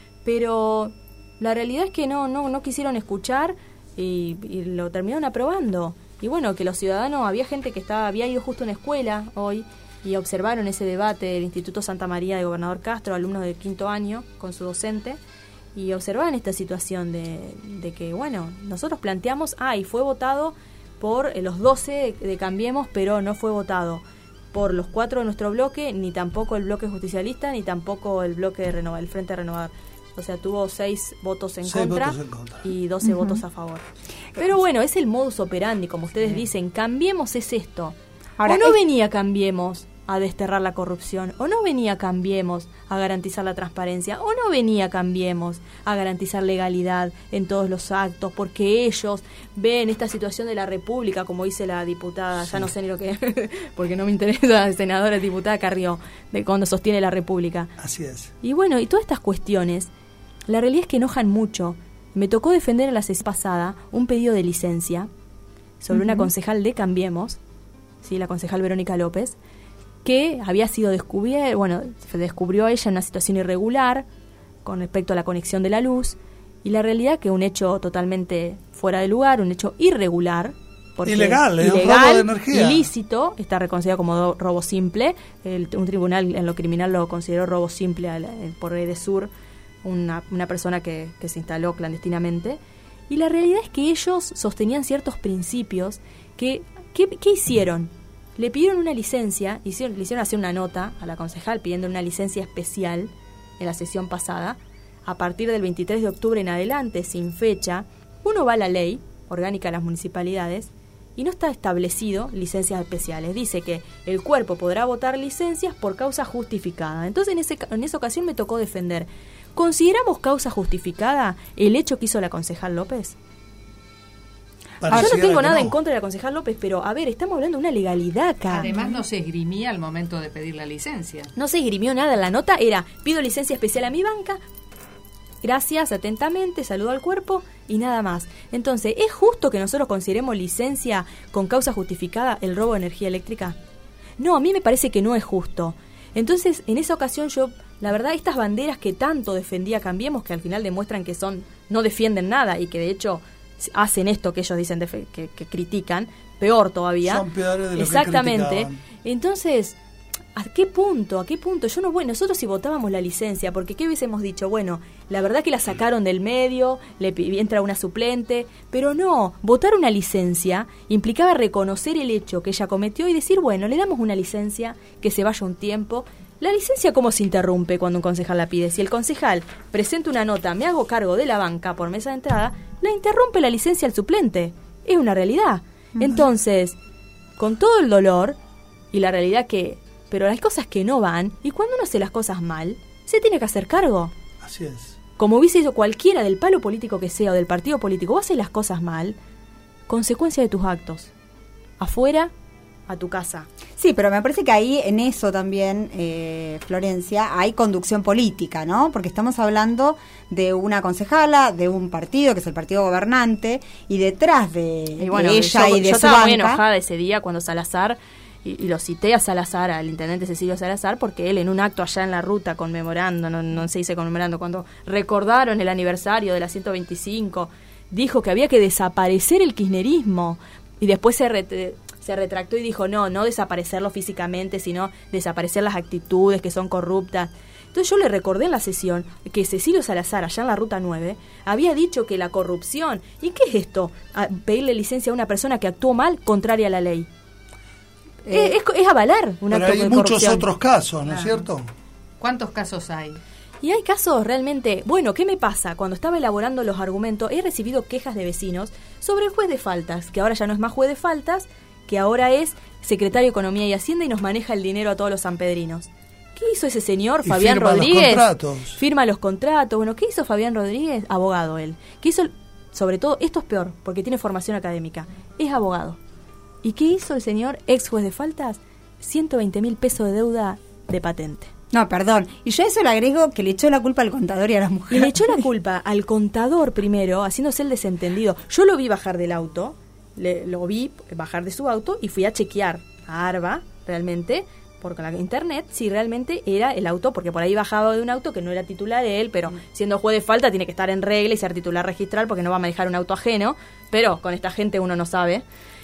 Pero la realidad es que no no no quisieron escuchar y, y lo terminaron aprobando. Y bueno, que los ciudadanos, había gente que estaba había ido justo a una escuela hoy y observaron ese debate del Instituto Santa María de Gobernador Castro, alumnos del quinto año, con su docente, y observaban esta situación de, de que, bueno, nosotros planteamos, ah, y fue votado por los doce de Cambiemos, pero no fue votado por los cuatro de nuestro bloque, ni tampoco el bloque justicialista, ni tampoco el bloque de Renova, el Frente Renovador. O sea, tuvo seis votos en, seis contra, votos en contra y doce uh-huh. votos a favor. Pero bueno, es el modus operandi, como ustedes sí. dicen. Cambiemos es esto. Ahora, o no es... venía Cambiemos a desterrar la corrupción, o no venía Cambiemos a garantizar la transparencia, o no venía Cambiemos a garantizar legalidad en todos los actos, porque ellos ven esta situación de la República, como dice la diputada, sí. ya no sé ni lo que porque no me interesa, senadora, diputada Carrió, de cuando sostiene la República. Así es. Y bueno, y todas estas cuestiones, la realidad es que enojan mucho. Me tocó defender en la sesión pasada un pedido de licencia sobre uh-huh. una concejal de Cambiemos, sí, la concejal Verónica López, que había sido descubierta, bueno, se descubrió a ella en una situación irregular con respecto a la conexión de la luz, y la realidad que un hecho totalmente fuera de lugar, un hecho irregular, porque ilegal, ¿eh? ilegal, robo de energía. Ilícito, está reconocido como do, robo simple, el, un tribunal en lo criminal lo consideró robo simple al, por Edesur, una, una persona que, que se instaló clandestinamente, y la realidad es que ellos sostenían ciertos principios que, ¿qué, qué hicieron? Le pidieron una licencia, hicieron, le hicieron hacer una nota a la concejal pidiendo una licencia especial en la sesión pasada. A partir del veintitrés de octubre en adelante, sin fecha, uno va a la ley orgánica de las municipalidades y no está establecido licencias especiales. Dice que el cuerpo podrá votar licencias por causa justificada. Entonces en, ese, en esa ocasión me tocó defender. ¿Consideramos causa justificada el hecho que hizo la concejal López? Ahora, yo no tengo nada no. en contra de la concejal López, pero a ver, estamos hablando de una legalidad acá. Además no se esgrimía al momento de pedir la licencia. No se esgrimió nada, la nota era, pido licencia especial a mi banca, gracias, atentamente, saludo al cuerpo y nada más. Entonces, ¿es justo que nosotros consideremos licencia con causa justificada el robo de energía eléctrica? No, a mí me parece que no es justo. Entonces, en esa ocasión yo, la verdad, estas banderas que tanto defendía Cambiemos, que al final demuestran que son, no defienden nada y que de hecho hacen esto que ellos dicen de fe, que, que critican, peor todavía. Son peores de lo exactamente. que criticaban. Entonces, ¿a qué punto? ¿A qué punto? Yo no, bueno, nosotros si votábamos la licencia, porque ¿qué hubiésemos dicho? Bueno, la verdad que la sacaron del medio, le entra una suplente, pero no, votar una licencia implicaba reconocer el hecho que ella cometió y decir, bueno, le damos una licencia, que se vaya un tiempo. La licencia, ¿cómo se interrumpe cuando un concejal la pide? Si el concejal presenta una nota, me hago cargo de la banca por mesa de entrada, la interrumpe la licencia al suplente. Es una realidad. Uh-huh. Entonces, con todo el dolor y la realidad que... Pero hay cosas que no van, y cuando uno hace las cosas mal, se tiene que hacer cargo. Así es. como hubiese hecho cualquiera del palo político que sea o del partido político, vos haces las cosas mal, consecuencia de tus actos. Afuera, a tu casa. Sí, pero me parece que ahí en eso también, eh, Florencia, hay conducción política, ¿no? Porque estamos hablando de una concejala, de un partido, que es el partido gobernante, y detrás de, y bueno, de ella yo, y de yo su estaba banca... muy enojada ese día cuando Salazar, y, y lo cité a Salazar, al intendente Cecilio Salazar, porque él en un acto allá en la ruta conmemorando, no, no se dice conmemorando, cuando recordaron el aniversario de la ciento veinticinco, dijo que había que desaparecer el kirchnerismo, y después se... Re, se retractó y dijo, no, no desaparecerlo físicamente, sino desaparecer las actitudes que son corruptas. Entonces yo le recordé en la sesión que Cecilio Salazar, allá en la Ruta nueve, había dicho que la corrupción, ¿y qué es esto? A pedirle licencia a una persona que actuó mal, contraria a la ley. Eh, es, es, es avalar un pero acto hay de muchos corrupción. otros casos, ¿no es Ah. cierto? ¿Cuántos casos hay? Y hay casos realmente... Bueno, ¿qué me pasa? Cuando estaba elaborando los argumentos, he recibido quejas de vecinos sobre el juez de faltas, que ahora ya no es más juez de faltas, que ahora es secretario de Economía y Hacienda y nos maneja el dinero a todos los sanpedrinos. ¿Qué hizo ese señor, Y Fabián firma los Rodríguez? contratos. Firma los contratos. Bueno, ¿qué hizo Fabián Rodríguez? Abogado él. ¿Qué hizo? Sobre todo, esto es peor, porque tiene formación académica. Es abogado. ¿Y qué hizo el señor ex juez de faltas? ciento veinte mil pesos de deuda de patente. No, perdón. Y yo a eso le agrego que le echó la culpa al contador y a las Y mujeres. le echó la culpa al contador primero, haciéndose el desentendido. Yo lo vi bajar del auto, le, lo vi bajar de su auto y fui a chequear a Arba, realmente, por la internet, si realmente era el auto, porque por ahí bajaba de un auto que no era titular de él, pero siendo juez de falta tiene que estar en regla y ser titular registral porque no va a manejar un auto ajeno, pero con esta gente uno no sabe.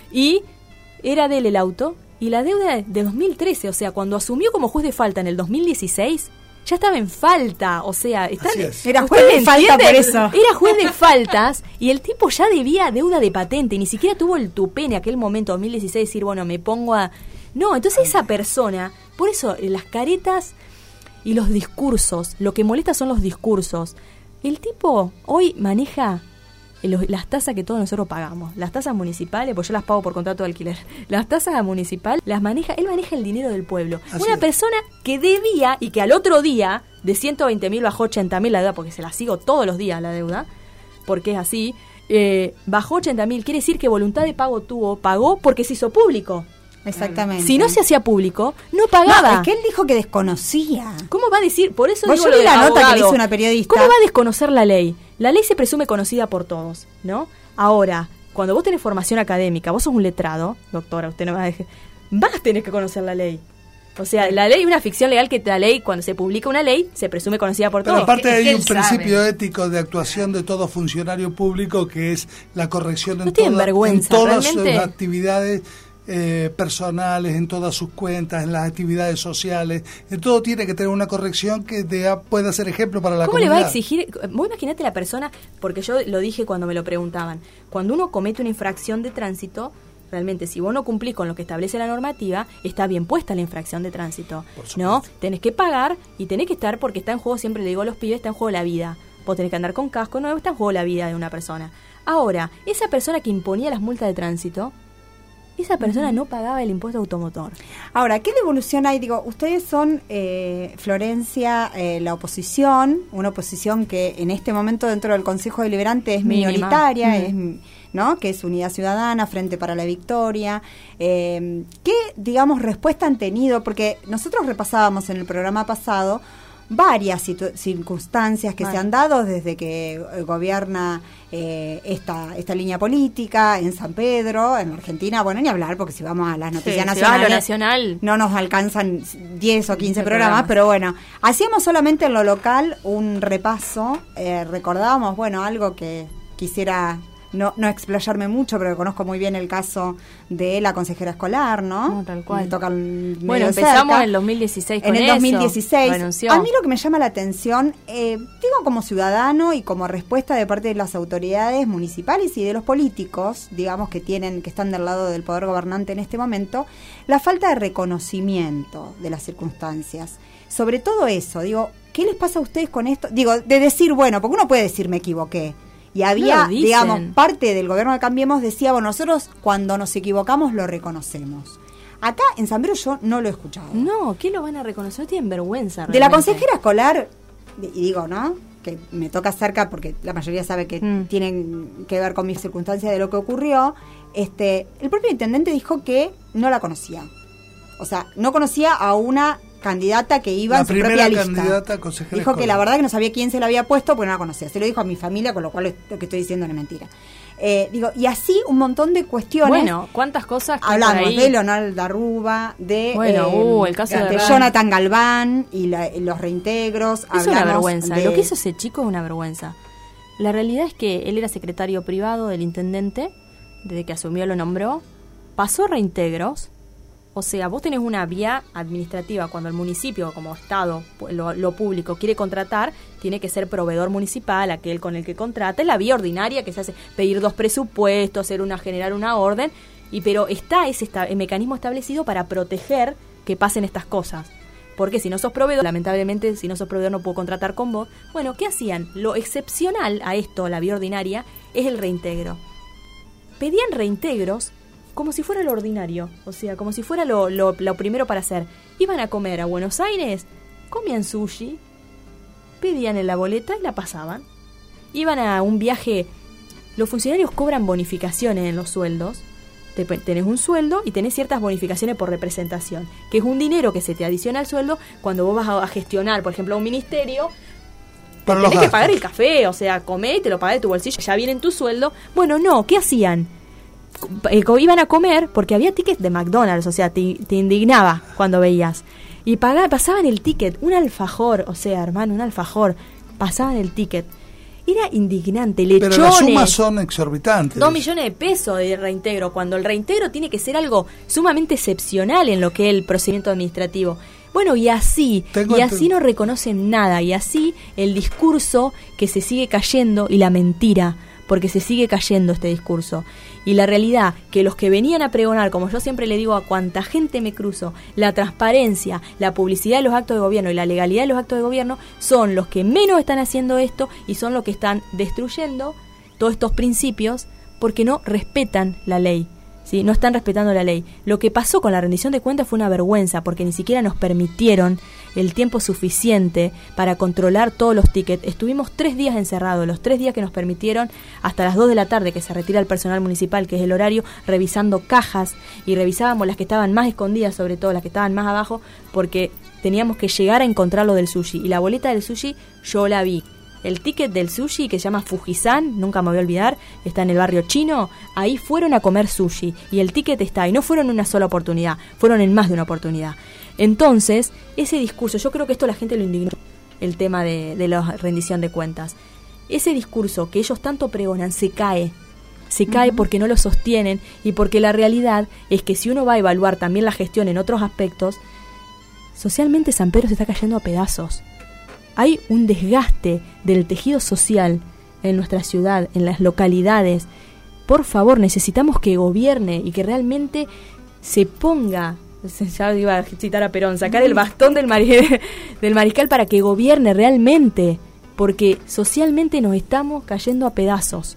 Y era de él el auto, y la deuda de dos mil trece, o sea, cuando asumió como juez de falta en el dos mil dieciséis, ya estaba en falta, o sea, está, Así es. Era ¿usted juez de me falta entiende? por eso. Era juez de faltas y el tipo ya debía deuda de patente y ni siquiera tuvo el tupé en aquel momento, dos mil dieciséis, decir, bueno, me pongo a... No, entonces esa persona, por eso eh, las caretas y los discursos, lo que molesta son los discursos. El tipo hoy maneja los- las tasas que todos nosotros pagamos, las tasas municipales, pues yo las pago por contrato de alquiler, las tasas municipales las maneja, él maneja el dinero del pueblo. Así Una es. persona que debía y que al otro día de ciento veinte mil bajó ochenta mil la deuda, porque se la sigo todos los días la deuda, porque es así, eh, bajó ochenta mil, quiere decir que voluntad de pago tuvo, pagó porque se hizo público. Exactamente. Si no se hacía público, no pagaba. No, es que él dijo que desconocía. ¿Cómo va a decir? Por eso Vos, digo yo lo vi del la nota que le abogado. hizo una periodista. ¿Cómo va a desconocer la ley? La ley se presume conocida por todos, ¿no? Ahora, cuando vos tenés formación académica, vos sos un letrado, doctora, usted no va a dejar, vas a tener que conocer la ley. O sea, la ley es una ficción legal que la ley, cuando se publica una ley, se presume conocida por Pero todos. aparte Es que hay él un sabe. principio ético de actuación de todo funcionario público que es la corrección en, No tienen toda- vergüenza, en todas sus realmente. actividades eh, personales, en todas sus cuentas, en las actividades sociales. En todo tiene que tener una corrección que de- pueda ser ejemplo para la ¿Cómo le comunidad. va a exigir? Vos imaginate la persona, porque yo lo dije cuando me lo preguntaban, cuando uno comete una infracción de tránsito, realmente si vos no cumplís con lo que establece la normativa, está bien puesta la infracción de tránsito, ¿no? Tenés que pagar y tenés que estar, porque está en juego, siempre le digo a los pibes, está en juego la vida. Vos tenés que andar con casco nuevo, está en juego la vida de una persona. Ahora, esa persona que imponía las multas de tránsito, esa persona no pagaba el impuesto automotor. Ahora, ¿qué devolución hay? Digo, ustedes son, eh, Florencia, eh, la oposición, una oposición que en este momento dentro del Consejo Deliberante es Mínima. minoritaria, Mm. es, ¿no? Que es Unidad Ciudadana, Frente para la Victoria. Eh, ¿Qué, digamos, respuesta han tenido? Porque nosotros repasábamos en el programa pasado varias situ- circunstancias que Bueno. se han dado desde que eh, gobierna eh, esta esta línea política en San Pedro, en Argentina, bueno, ni hablar, porque si vamos a las noticias si vas a nacionales, lo nacional, no nos alcanzan diez o quince quince programas, programas. pero bueno, hacíamos solamente en lo local un repaso, eh, recordábamos, bueno, algo que quisiera no, no explayarme mucho, pero conozco muy bien el caso de la consejera escolar, ¿no? No, tal cual. Me toca el medio bueno, de empezamos cerca. en el dos mil dieciséis con En el eso. dos mil dieciséis. Renunció. A mí lo que me llama la atención, eh, digo como ciudadano y como respuesta de parte de las autoridades municipales y de los políticos, digamos que tienen, que están del lado del poder gobernante en este momento, la falta de reconocimiento de las circunstancias. Sobre todo eso, digo, ¿qué les pasa a ustedes con esto? Digo, de decir, bueno, porque uno puede decir me equivoqué. Y había, No lo dicen. digamos, parte del gobierno de Cambiemos decía, bueno, nosotros cuando nos equivocamos lo reconocemos. Acá en San Pedro yo no lo he escuchado. No, ¿qué lo van a reconocer? No tienen vergüenza. De la realmente. consejera escolar, y digo, ¿no? que me toca cerca porque la mayoría sabe que Mm. tienen que ver con mis circunstancias de lo que ocurrió, este, el propio intendente dijo que no la conocía. O sea, no conocía a una candidata que iba La en su primera propia lista. candidata a consejera Dijo que escolar. la verdad que no sabía quién se la había puesto porque no la conocía. Se lo dijo a mi familia, con lo cual lo que estoy diciendo no es mentira. Eh, digo, y así un montón de cuestiones. Bueno, cuántas cosas que Hablamos por ahí- de Leonel Darruba, de, Bueno, eh, uh, el caso de de Ran. Jonathan Galván y, la- y los reintegros. Es una Hablamos vergüenza. de- Lo que hizo ese chico es una vergüenza. La realidad es que él era secretario privado del intendente, desde que asumió lo nombró, pasó reintegros. O sea, vos tenés una vía administrativa cuando el municipio, como Estado, lo, lo público, quiere contratar, tiene que ser proveedor municipal, aquel con el que contrata. Es la vía ordinaria que se hace, pedir dos presupuestos, hacer una, generar una orden, y pero está ese esta- el mecanismo establecido para proteger que pasen estas cosas. Porque si no sos proveedor, lamentablemente, si no sos proveedor no puedo contratar con vos. Bueno, ¿qué hacían? Lo excepcional a esto, la vía ordinaria, es el reintegro. Pedían reintegros como si fuera lo ordinario, o sea, como si fuera lo, lo, lo primero para hacer. Iban a comer a Buenos Aires, comían sushi, pedían en la boleta y la pasaban. Iban a un viaje, los funcionarios cobran bonificaciones en los sueldos. Te- tenés un sueldo y tenés ciertas bonificaciones por representación, que es un dinero que se te adiciona al sueldo cuando vos vas a, a gestionar, por ejemplo, a un ministerio. Para los Tenés que gastos. pagar el café, o sea, comé y te lo pagás de tu bolsillo, ya viene en tu sueldo. Bueno, no, ¿qué hacían? Eh, co- iban a comer porque había tickets de McDonald's, o sea, te, te indignaba cuando veías. Y pagá- pasaban el ticket, un alfajor, o sea, hermano, un alfajor, pasaban el ticket. Era indignante, lechones. Pero las sumas son exorbitantes. Dos millones de pesos de reintegro, cuando el reintegro tiene que ser algo sumamente excepcional en lo que es el procedimiento administrativo. Bueno, y así, Tengo y ent- así no reconocen nada, y así el discurso que se sigue cayendo y la mentira, porque se sigue cayendo este discurso. Y la realidad, que los que venían a pregonar, como yo siempre le digo a cuanta gente me cruzo, la transparencia, la publicidad de los actos de gobierno y la legalidad de los actos de gobierno, son los que menos están haciendo esto y son los que están destruyendo todos estos principios porque no respetan la ley. ¿Sí? No están respetando la ley. Lo que pasó con la rendición de cuentas fue una vergüenza porque ni siquiera nos permitieron el tiempo suficiente para controlar todos los tickets. Estuvimos tres días encerrados, los tres días que nos permitieron hasta las dos de la tarde que se retira el personal municipal, que es el horario, revisando cajas y revisábamos las que estaban más escondidas, sobre todo las que estaban más abajo, porque teníamos que llegar a encontrar lo del sushi. Y la boleta del sushi yo la vi. El ticket del sushi, que se llama Fujisan, nunca me voy a olvidar, está en el barrio chino, ahí fueron a comer sushi y el ticket está, y no fueron en una sola oportunidad, fueron en más de una oportunidad. Entonces, ese discurso, yo creo que esto la gente lo indignó, el tema de, de la rendición de cuentas. Ese discurso que ellos tanto pregonan se cae, se cae uh-huh. porque no lo sostienen y porque la realidad es que si uno va a evaluar también la gestión en otros aspectos, socialmente San Pedro se está cayendo a pedazos. Hay un desgaste del tejido social en nuestra ciudad, en las localidades. Por favor, necesitamos que gobierne y que realmente se ponga, ya iba a citar a Perón, sacar el bastón del, mari- del mariscal para que gobierne realmente, porque socialmente nos estamos cayendo a pedazos.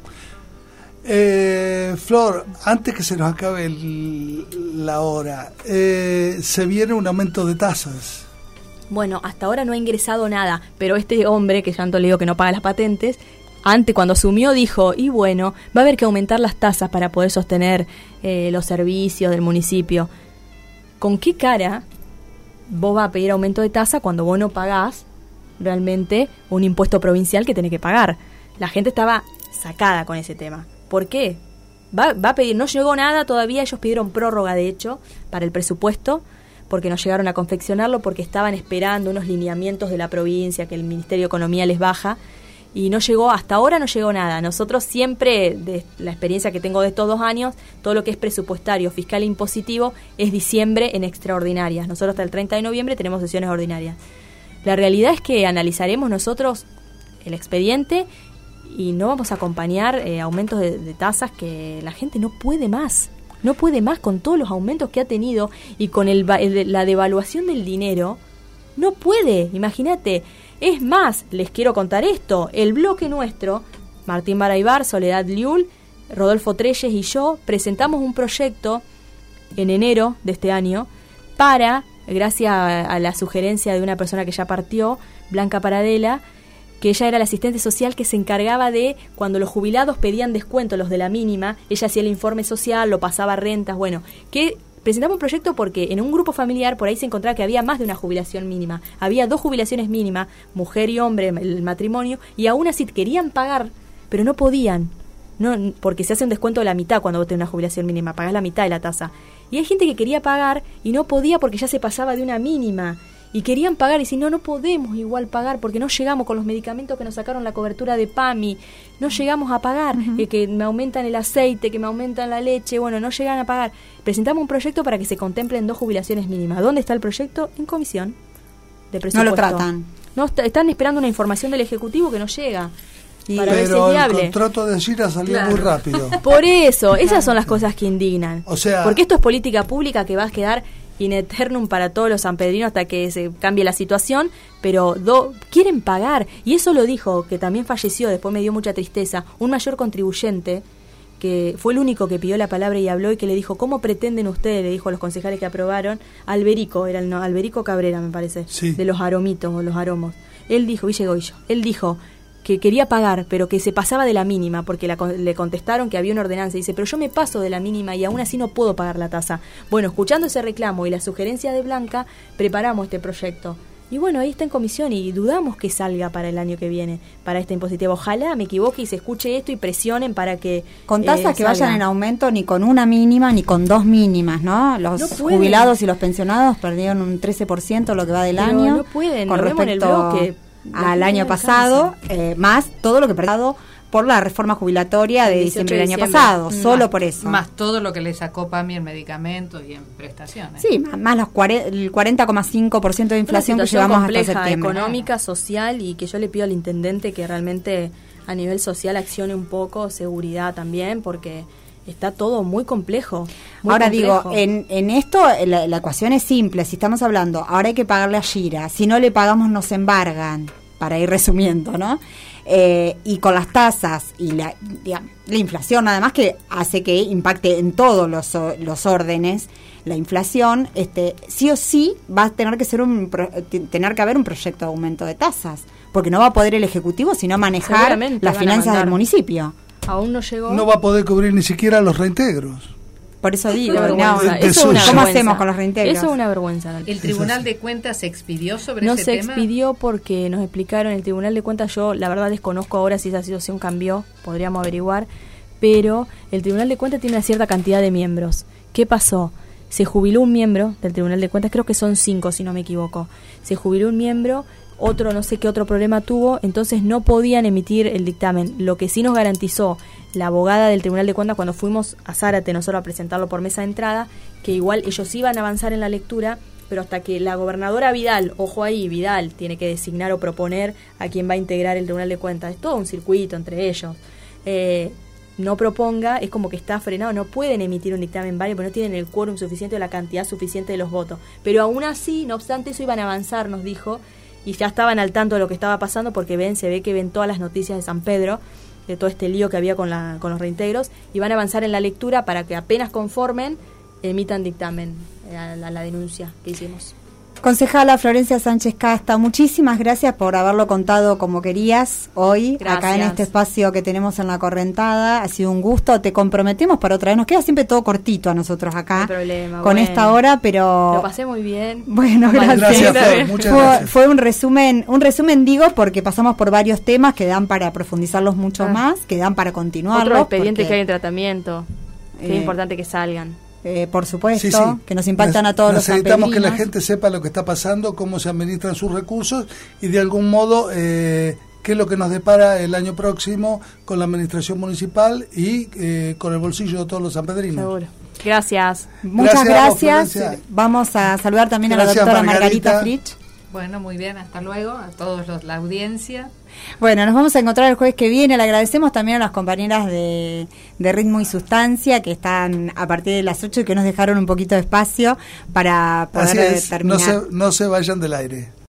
Eh, Flor, antes que se nos acabe el, la hora, eh, se viene un aumento de tasas. Bueno, hasta ahora no ha ingresado nada, pero este hombre, que ya antes le digo que no paga las patentes, antes cuando asumió dijo, y bueno, va a haber que aumentar las tasas para poder sostener eh, los servicios del municipio. ¿Con qué cara vos vas a pedir aumento de tasa cuando vos no pagás realmente un impuesto provincial que tenés que pagar? La gente estaba sacada con ese tema. ¿Por qué? Va, va a pedir, no llegó nada todavía, ellos pidieron prórroga de hecho para el presupuesto, porque no llegaron a confeccionarlo, porque estaban esperando unos lineamientos de la provincia que el Ministerio de Economía les baja, y no llegó, hasta ahora no llegó nada. Nosotros siempre, de la experiencia que tengo de estos dos años, todo lo que es presupuestario, fiscal e impositivo, es diciembre en extraordinarias. Nosotros hasta el treinta de noviembre tenemos sesiones ordinarias. La realidad es que analizaremos nosotros el expediente y no vamos a acompañar eh, aumentos de, de tasas que la gente no puede más. No puede más con todos los aumentos que ha tenido y con el, el, la devaluación del dinero. No puede, imagínate. Es más, les quiero contar esto. El bloque nuestro, Martín Baraybar, Soledad Liul, Rodolfo Treyes y yo, presentamos un proyecto en enero de este año para, gracias a, a la sugerencia de una persona que ya partió, Blanca Paradela, que ella era la asistente social que se encargaba de, cuando los jubilados pedían descuento, los de la mínima, ella hacía el informe social, lo pasaba a rentas, bueno, que presentamos un proyecto porque en un grupo familiar por ahí se encontraba que había más de una jubilación mínima, había dos jubilaciones mínimas, mujer y hombre, el matrimonio, y aún así querían pagar, pero no podían, no, porque se hace un descuento de la mitad cuando vos tenés una jubilación mínima, pagás la mitad de la tasa, y hay gente que quería pagar y no podía porque ya se pasaba de una mínima, y querían pagar y si no, no podemos igual pagar porque no llegamos con los medicamentos que nos sacaron la cobertura de PAMI, no llegamos a pagar, uh-huh. eh, que me aumentan el aceite, que me aumentan la leche, bueno, no llegan a pagar. Presentamos un proyecto para que se contemplen dos jubilaciones mínimas. ¿Dónde está el proyecto? En comisión de presupuesto. No lo tratan. No, está, están esperando una información del Ejecutivo que no llega. Y para ver si es pero viable. el contrato de Gira salió claro. muy rápido. Por eso, esas son las cosas que indignan. O sea, porque esto es política pública que va a quedar in eternum para todos los sanpedrinos hasta que se cambie la situación, pero do, quieren pagar, y eso lo dijo, que también falleció, después me dio mucha tristeza, un mayor contribuyente, que fue el único que pidió la palabra y habló, y que le dijo, ¿cómo pretenden ustedes? Le dijo a los concejales que aprobaron, Alberico, era el no, Alberico Cabrera me parece, sí. de los aromitos o los aromos, él dijo, Ville Goyo, él dijo que quería pagar, pero que se pasaba de la mínima, porque la, le contestaron que había una ordenanza, y dice, pero yo me paso de la mínima y aún así no puedo pagar la tasa. Bueno, escuchando ese reclamo y la sugerencia de Blanca, preparamos este proyecto. Y bueno, ahí está en comisión y dudamos que salga para el año que viene, para esta impositiva. Ojalá me equivoque y se escuche esto y presionen para que... Con tasas eh, que vayan en aumento ni con una mínima ni con dos mínimas, ¿no? Los no jubilados y los pensionados perdieron un trece por ciento lo que va del pero año. No pueden, con lo vemos en el bloque. Al año pasado, eh, más todo lo que perdido por la reforma jubilatoria de diciembre del año pasado, más, solo por eso. Más todo lo que le sacó PAMI en medicamentos y en prestaciones. Sí, más, más los cuarenta, el cuarenta coma cinco por ciento de inflación que llevamos compleja, hasta septiembre. Económica, social, y que yo le pido al intendente que realmente a nivel social accione un poco, seguridad también, porque está todo muy complejo. Muy ahora complejo. digo, en, en esto la, la ecuación es simple. Si estamos hablando, ahora hay que pagarle a Gira. Si no le pagamos, nos embargan, para ir resumiendo, ¿no? Eh, y con las tasas y la, digamos, la inflación, además que hace que impacte en todos los, los órdenes, la inflación, este, sí o sí va a tener que ser un tener que haber un proyecto de aumento de tasas, porque no va a poder el Ejecutivo sino manejar las finanzas del municipio. Aún no llegó. No va a poder cubrir ni siquiera los reintegros. Por eso digo, no, no, eso es una ¿cómo vergüenza. hacemos con los reintegros? Eso es una vergüenza. ¿El Tribunal de Cuentas se expidió sobre no ese se tema? No se expidió porque nos explicaron el Tribunal de Cuentas, yo la verdad desconozco ahora si esa situación cambió, podríamos averiguar, pero el Tribunal de Cuentas tiene una cierta cantidad de miembros. ¿Qué pasó? Se jubiló un miembro del Tribunal de Cuentas, creo que son cinco si no me equivoco. Se jubiló un miembro, otro no sé qué otro problema tuvo, entonces no podían emitir el dictamen. Lo que sí nos garantizó la abogada del Tribunal de Cuentas cuando fuimos a Zárate nosotros a presentarlo por mesa de entrada, que igual ellos iban a avanzar en la lectura, pero hasta que la gobernadora Vidal, ojo ahí, Vidal tiene que designar o proponer a quien va a integrar el Tribunal de Cuentas, es todo un circuito entre ellos, eh, no proponga, es como que está frenado, no pueden emitir un dictamen válido porque no tienen el quórum suficiente o la cantidad suficiente de los votos, pero aún así, no obstante eso, iban a avanzar, nos dijo, y ya estaban al tanto de lo que estaba pasando porque ven, se ve que ven todas las noticias de San Pedro, de todo este lío que había con, la, con los reintegros, y van a avanzar en la lectura para que apenas conformen, emitan dictamen a la, a la denuncia que hicimos. Concejala Florencia Sánchez Casta, muchísimas gracias por haberlo contado como querías hoy, gracias. Acá en este espacio que tenemos en La Correntada. Ha sido un gusto, te comprometemos para otra vez. Nos queda siempre todo cortito a nosotros acá, no hay problema, con bueno. esta hora, pero... Lo pasé muy bien. Bueno, gracias. Gracias, Flor, muchas fue, gracias. Fue un resumen, un resumen digo, porque pasamos por varios temas que dan para profundizarlos mucho ah. más, que dan para continuarlos. Otros expedientes porque, que hay en tratamiento, que eh, es importante que salgan. Eh, por supuesto, sí, sí. que nos impactan a todos los Necesitamos sanpedrinos. que la gente sepa lo que está pasando, cómo se administran sus recursos y de algún modo eh, qué es lo que nos depara el año próximo con la administración municipal y eh, con el bolsillo de todos los sanpedrinos. Seguro. Gracias. Muchas gracias. gracias. Vamos a saludar también gracias, a la doctora Margarita, Margarita Fritsch. Bueno, muy bien, hasta luego a todos los, la audiencia. Bueno, nos vamos a encontrar el jueves que viene. Le agradecemos también a las compañeras de, de Ritmo y Sustancia que están a partir de las ocho y que nos dejaron un poquito de espacio para poder Así es, terminar. No se, no se vayan del aire.